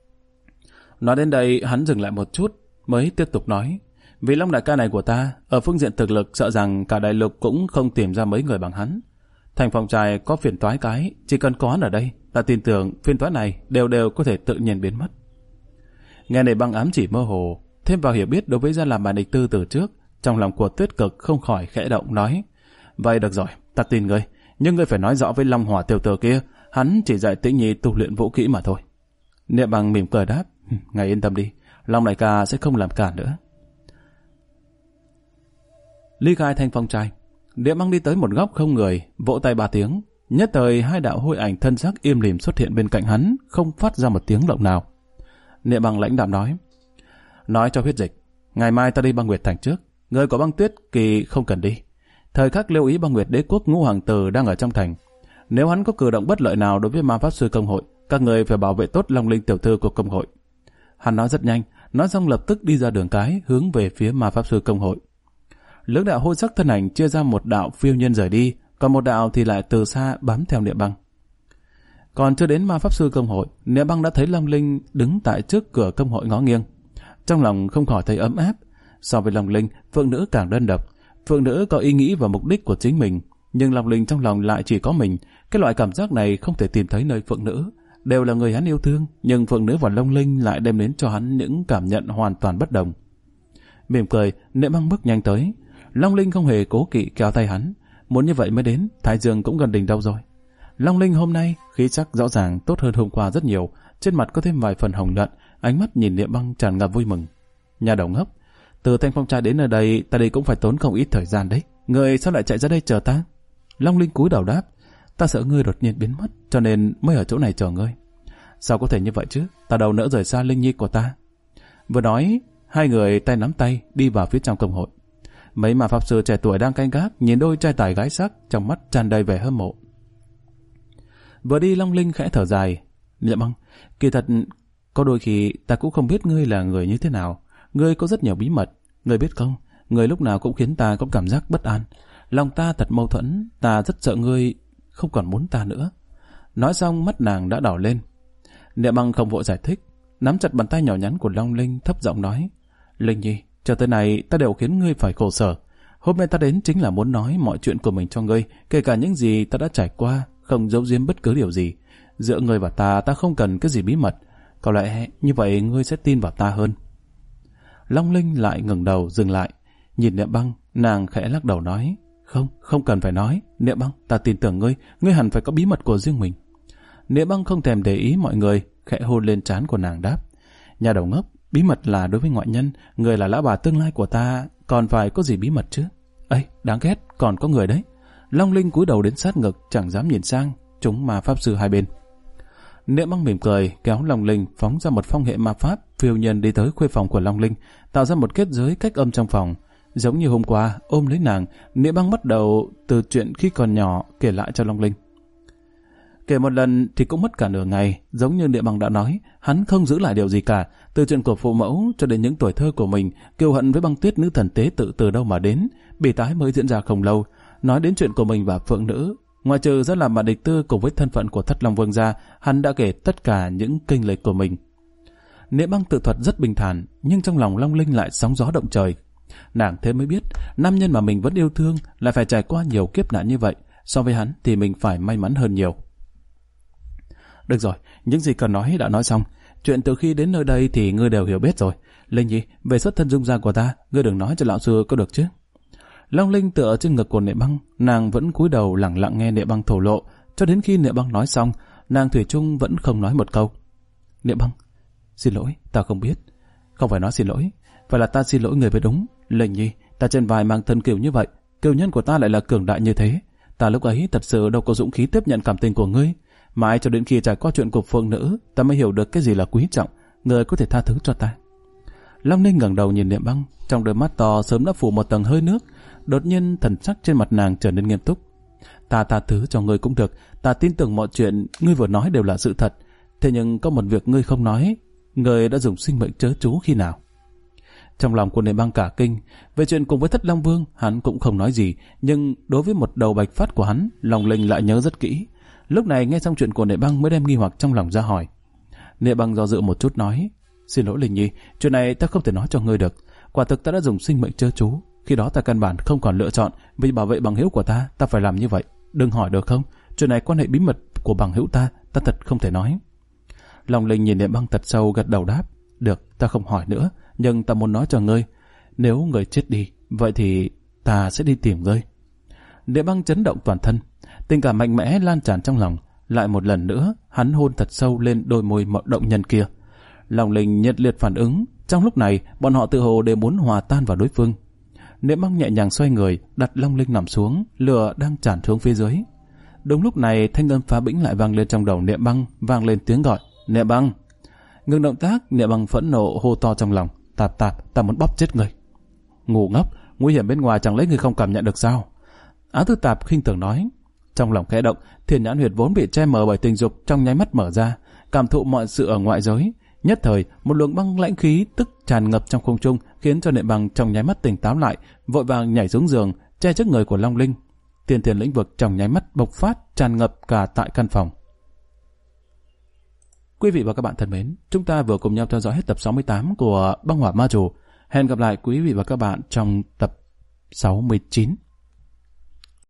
[SPEAKER 1] Nói đến đây, hắn dừng lại một chút, mới tiếp tục nói, vì Long đại ca này của ta, ở phương diện thực lực sợ rằng cả đại lục cũng không tìm ra mấy người bằng hắn. Thành Phong Trai có phiền toái cái, chỉ cần có hắn ở đây, ta tin tưởng phiền toái này đều có thể tự nhiên biến mất. Nghe Niệm Băng ám chỉ mơ hồ, thêm vào hiểu biết đối với Gia Làm Mạn Địch Tư từ trước, trong lòng của Tuyết Cực không khỏi khẽ động nói, vậy được rồi, ta tin ngươi, nhưng ngươi phải nói rõ với Long Hỏa tiểu tử kia, hắn chỉ dạy Tĩnh Nhi tu luyện vũ kỹ mà thôi. Niệm Băng mỉm cười đáp, ngài yên tâm đi, Long đại ca sẽ không làm cản nữa. Ly khai Thanh Phong Trai, Niệm Băng đi tới một góc không người, vỗ tay 3 tiếng, nhất thời hai đạo hôi ảnh thân xác im lìm xuất hiện bên cạnh hắn, không phát ra một tiếng động nào. Niệm Băng lãnh đạm nói cho Huyết Dịch, ngày mai ta đi Băng Nguyệt Thành trước, người của Băng Tuyết Kỳ không cần đi. Thời khắc lưu ý Băng Nguyệt Đế quốc Ngũ Hoàng tử đang ở trong thành, nếu hắn có cử động bất lợi nào đối với ma pháp sư công hội, các người phải bảo vệ tốt Long Linh tiểu thư của công hội. Hắn nói rất nhanh, nói xong lập tức đi ra đường cái hướng về phía ma pháp sư công hội. Lưỡng đạo hôi sắc thân ảnh chia ra, một đạo phiêu nhiên rời đi, còn một đạo thì lại từ xa bám theo Niệm Băng. Còn chưa đến ma pháp sư công hội, Niệm Băng đã thấy Long Linh đứng tại trước cửa công hội ngó nghiêng. Trong lòng không khỏi thấy ấm áp. So với Long Linh, Phượng nữ càng đơn độc. Phượng nữ có ý nghĩ và mục đích của chính mình, nhưng Long Linh trong lòng lại chỉ có mình. Cái loại cảm giác này không thể tìm thấy nơi Phượng nữ. Đều là người hắn yêu thương, nhưng Phượng nữ và Long Linh lại đem đến cho hắn những cảm nhận hoàn toàn bất đồng. Mỉm cười, Niệm Băng bước nhanh tới. Long Linh không hề cố kỵ kéo tay hắn. Muốn như vậy mới đến, Thái Dương cũng gần đỉnh đâu rồi. Long Linh hôm nay khí sắc rõ ràng tốt hơn hôm qua rất nhiều, trên mặt có thêm vài phần hồng nhuận, ánh mắt nhìn Niệm Băng tràn ngập vui mừng. Nhà đầu ngốc, Từ Thanh Phong Trai đến ở đây, ta đi cũng phải tốn không ít thời gian đấy. Người sao lại chạy ra đây chờ ta? Long Linh cúi đầu đáp, ta sợ ngươi đột nhiên biến mất, cho nên mới ở chỗ này chờ ngươi. Sao có thể như vậy chứ? Ta đâu nỡ rời xa Linh Nhi của ta. Vừa nói, hai người tay nắm tay đi vào phía trong công hội. Mấy mà pháp sư trẻ tuổi đang canh gác nhìn đôi trai tài gái sắc, trong mắt tràn đầy vẻ hâm mộ. Vừa đi, Long Linh khẽ thở dài. Dạ băng, kỳ thật có đôi khi ta cũng không biết ngươi là người như thế nào. Ngươi có rất nhiều bí mật, ngươi biết không? Ngươi lúc nào cũng khiến ta có cảm giác bất an. Lòng ta thật mâu thuẫn, ta rất sợ ngươi không còn muốn ta nữa. Nói xong mắt nàng đã đỏ lên. Niệm Băng không vội giải thích, nắm chặt bàn tay nhỏ nhắn của Long Linh, thấp giọng nói: Linh Nhi, cho tới này ta đều khiến ngươi phải khổ sở. Hôm nay ta đến chính là muốn nói mọi chuyện của mình cho ngươi, kể cả những gì ta đã trải qua, không giấu giếm bất cứ điều gì. Giữa ngươi và ta không cần cái gì bí mật. Có lẽ như vậy ngươi sẽ tin vào ta hơn. Long Linh lại ngẩng đầu dừng lại, nhìn Niệm Băng, nàng khẽ lắc đầu nói: Không cần phải nói. Niệm Băng, ta tin tưởng ngươi, ngươi hẳn phải có bí mật của riêng mình. Niệm Băng không thèm để ý mọi người, khẽ hôn lên trán của nàng đáp: Nhà đầu ngốc, bí mật là đối với ngoại nhân, người là lão bà tương lai của ta, còn phải có gì bí mật chứ? Ây, đáng ghét, còn có người đấy. Long Linh cúi đầu đến sát ngực, chẳng dám nhìn sang chúng mà pháp sư hai bên. Niệm Băng mỉm cười, kéo Long Linh phóng ra một phong hệ ma pháp, phiêu nhiên đi tới khuê phòng của Long Linh, tạo ra một kết giới cách âm trong phòng. Giống như hôm qua, ôm lấy nàng, Niệm Băng bắt đầu từ chuyện khi còn nhỏ kể lại cho Long Linh. Kể một lần thì cũng mất cả nửa ngày, giống như Niệm Băng đã nói, hắn không giữ lại điều gì cả, từ chuyện của phụ mẫu cho đến những tuổi thơ của mình, kiêu hận với băng tuyết nữ thần tế tự từ đâu mà đến, bỉ tái mới diễn ra không lâu, nói đến chuyện của mình và phượng nữ. Ngoài trừ rất là mặt địch tư cùng với thân phận của Thất Long Vương gia, hắn đã kể tất cả những kinh lịch của mình. Niệm Băng tự thuật rất bình thản, nhưng trong lòng Long Linh lại sóng gió động trời. Nàng thế mới biết, nam nhân mà mình vẫn yêu thương lại phải trải qua nhiều kiếp nạn như vậy, so với hắn thì mình phải may mắn hơn nhiều. Được rồi, những gì cần nói đã nói xong. Chuyện từ khi đến nơi đây thì ngươi đều hiểu biết rồi. Linh Nhi, về xuất thân dung gia của ta, ngươi đừng nói cho lão sư có được chứ? Long Linh tựa trên ngực của Niệm Băng, nàng vẫn cúi đầu lặng lặng nghe Niệm Băng thổ lộ, cho đến khi Niệm Băng nói xong, nàng thủy chung vẫn không nói một câu. Niệm Băng, xin lỗi, ta không biết. Không phải nói xin lỗi, phải là ta xin lỗi người mới đúng. Linh Nhi, ta trên vai mang thân kiều như vậy, kiều nhân của ta lại là cường đại như thế. Ta lúc ấy thật sự đâu có dũng khí tiếp nhận cảm tình của ngươi. Mãi cho đến khi trải qua chuyện của phượng nữ, ta mới hiểu được cái gì là quý trọng. Ngươi có thể tha thứ cho ta. Long Linh ngẩng đầu nhìn Niệm Băng, trong đôi mắt to sớm đã phủ một tầng hơi nước. Đột nhiên thần sắc trên mặt nàng trở nên nghiêm túc. Ta tha thứ cho ngươi cũng được, ta tin tưởng mọi chuyện ngươi vừa nói đều là sự thật. Thế nhưng có một việc ngươi không nói, ngươi đã dùng sinh mệnh trớ trú khi nào? Trong lòng của Niệm Băng cả kinh, về chuyện cùng với Thất Long Vương, hắn cũng không nói gì, nhưng đối với một đầu bạch phát của hắn, Long Linh lại nhớ rất kỹ. Lúc này nghe xong chuyện của Niệm Băng mới đem nghi hoặc trong lòng ra hỏi. Niệm Băng do dự một chút nói: Xin lỗi Linh Nhi, chuyện này ta không thể nói cho ngươi được. Quả thực ta đã dùng sinh mệnh trớ trú, khi đó ta căn bản không còn lựa chọn, vì bảo vệ bằng hữu của ta phải làm như vậy. Đừng hỏi được không? Chuyện này quan hệ bí mật của bằng hữu ta thật không thể nói. Long Linh nhìn Niệm Băng thật sâu, gật đầu đáp: Được, ta không hỏi nữa, nhưng ta muốn nói cho ngươi, nếu người chết đi, vậy thì ta sẽ đi tìm ngươi. Niệm Băng chấn động toàn thân, tình cảm mạnh mẽ lan tràn trong lòng. Lại một lần nữa, hắn hôn thật sâu lên đôi môi động nhân kia. Long Linh nhiệt liệt phản ứng. Trong lúc này, bọn họ tự hồ đều muốn hòa tan vào đối phương. Niệm Băng nhẹ nhàng xoay người, đặt Long Linh nằm xuống, lửa đang tràn xuống phía dưới. Đúng lúc này, thanh âm phá bĩnh lại vang lên trong đầu Niệm Băng, vang lên tiếng gọi: Niệm Băng! Ngừng động tác, Niệm Băng phẫn nộ hô to trong lòng: Tạp, ta muốn bóp chết ngươi! Ngu ngốc, nguy hiểm bên ngoài chẳng lẽ ngươi không cảm nhận được sao? Á Tư Tạp khinh thường nói. Trong lòng khẽ động, thiên nhãn huyệt vốn bị che mờ bởi tình dục trong nháy mắt mở ra, cảm thụ mọi sự ở ngoại giới. Nhất thời, một luồng băng lãnh khí tức tràn ngập trong không trung, khiến cho Niệm Băng trong nháy mắt tỉnh táo lại, vội vàng nhảy xuống giường, che trước người của Long Linh. Tiên thiên lĩnh vực trong nháy mắt bộc phát, tràn ngập cả tại căn phòng. Quý vị và các bạn thân mến, chúng ta vừa cùng nhau theo dõi hết tập 68 của Băng Hỏa Ma Chủ. Hẹn gặp lại quý vị và các bạn trong tập 69.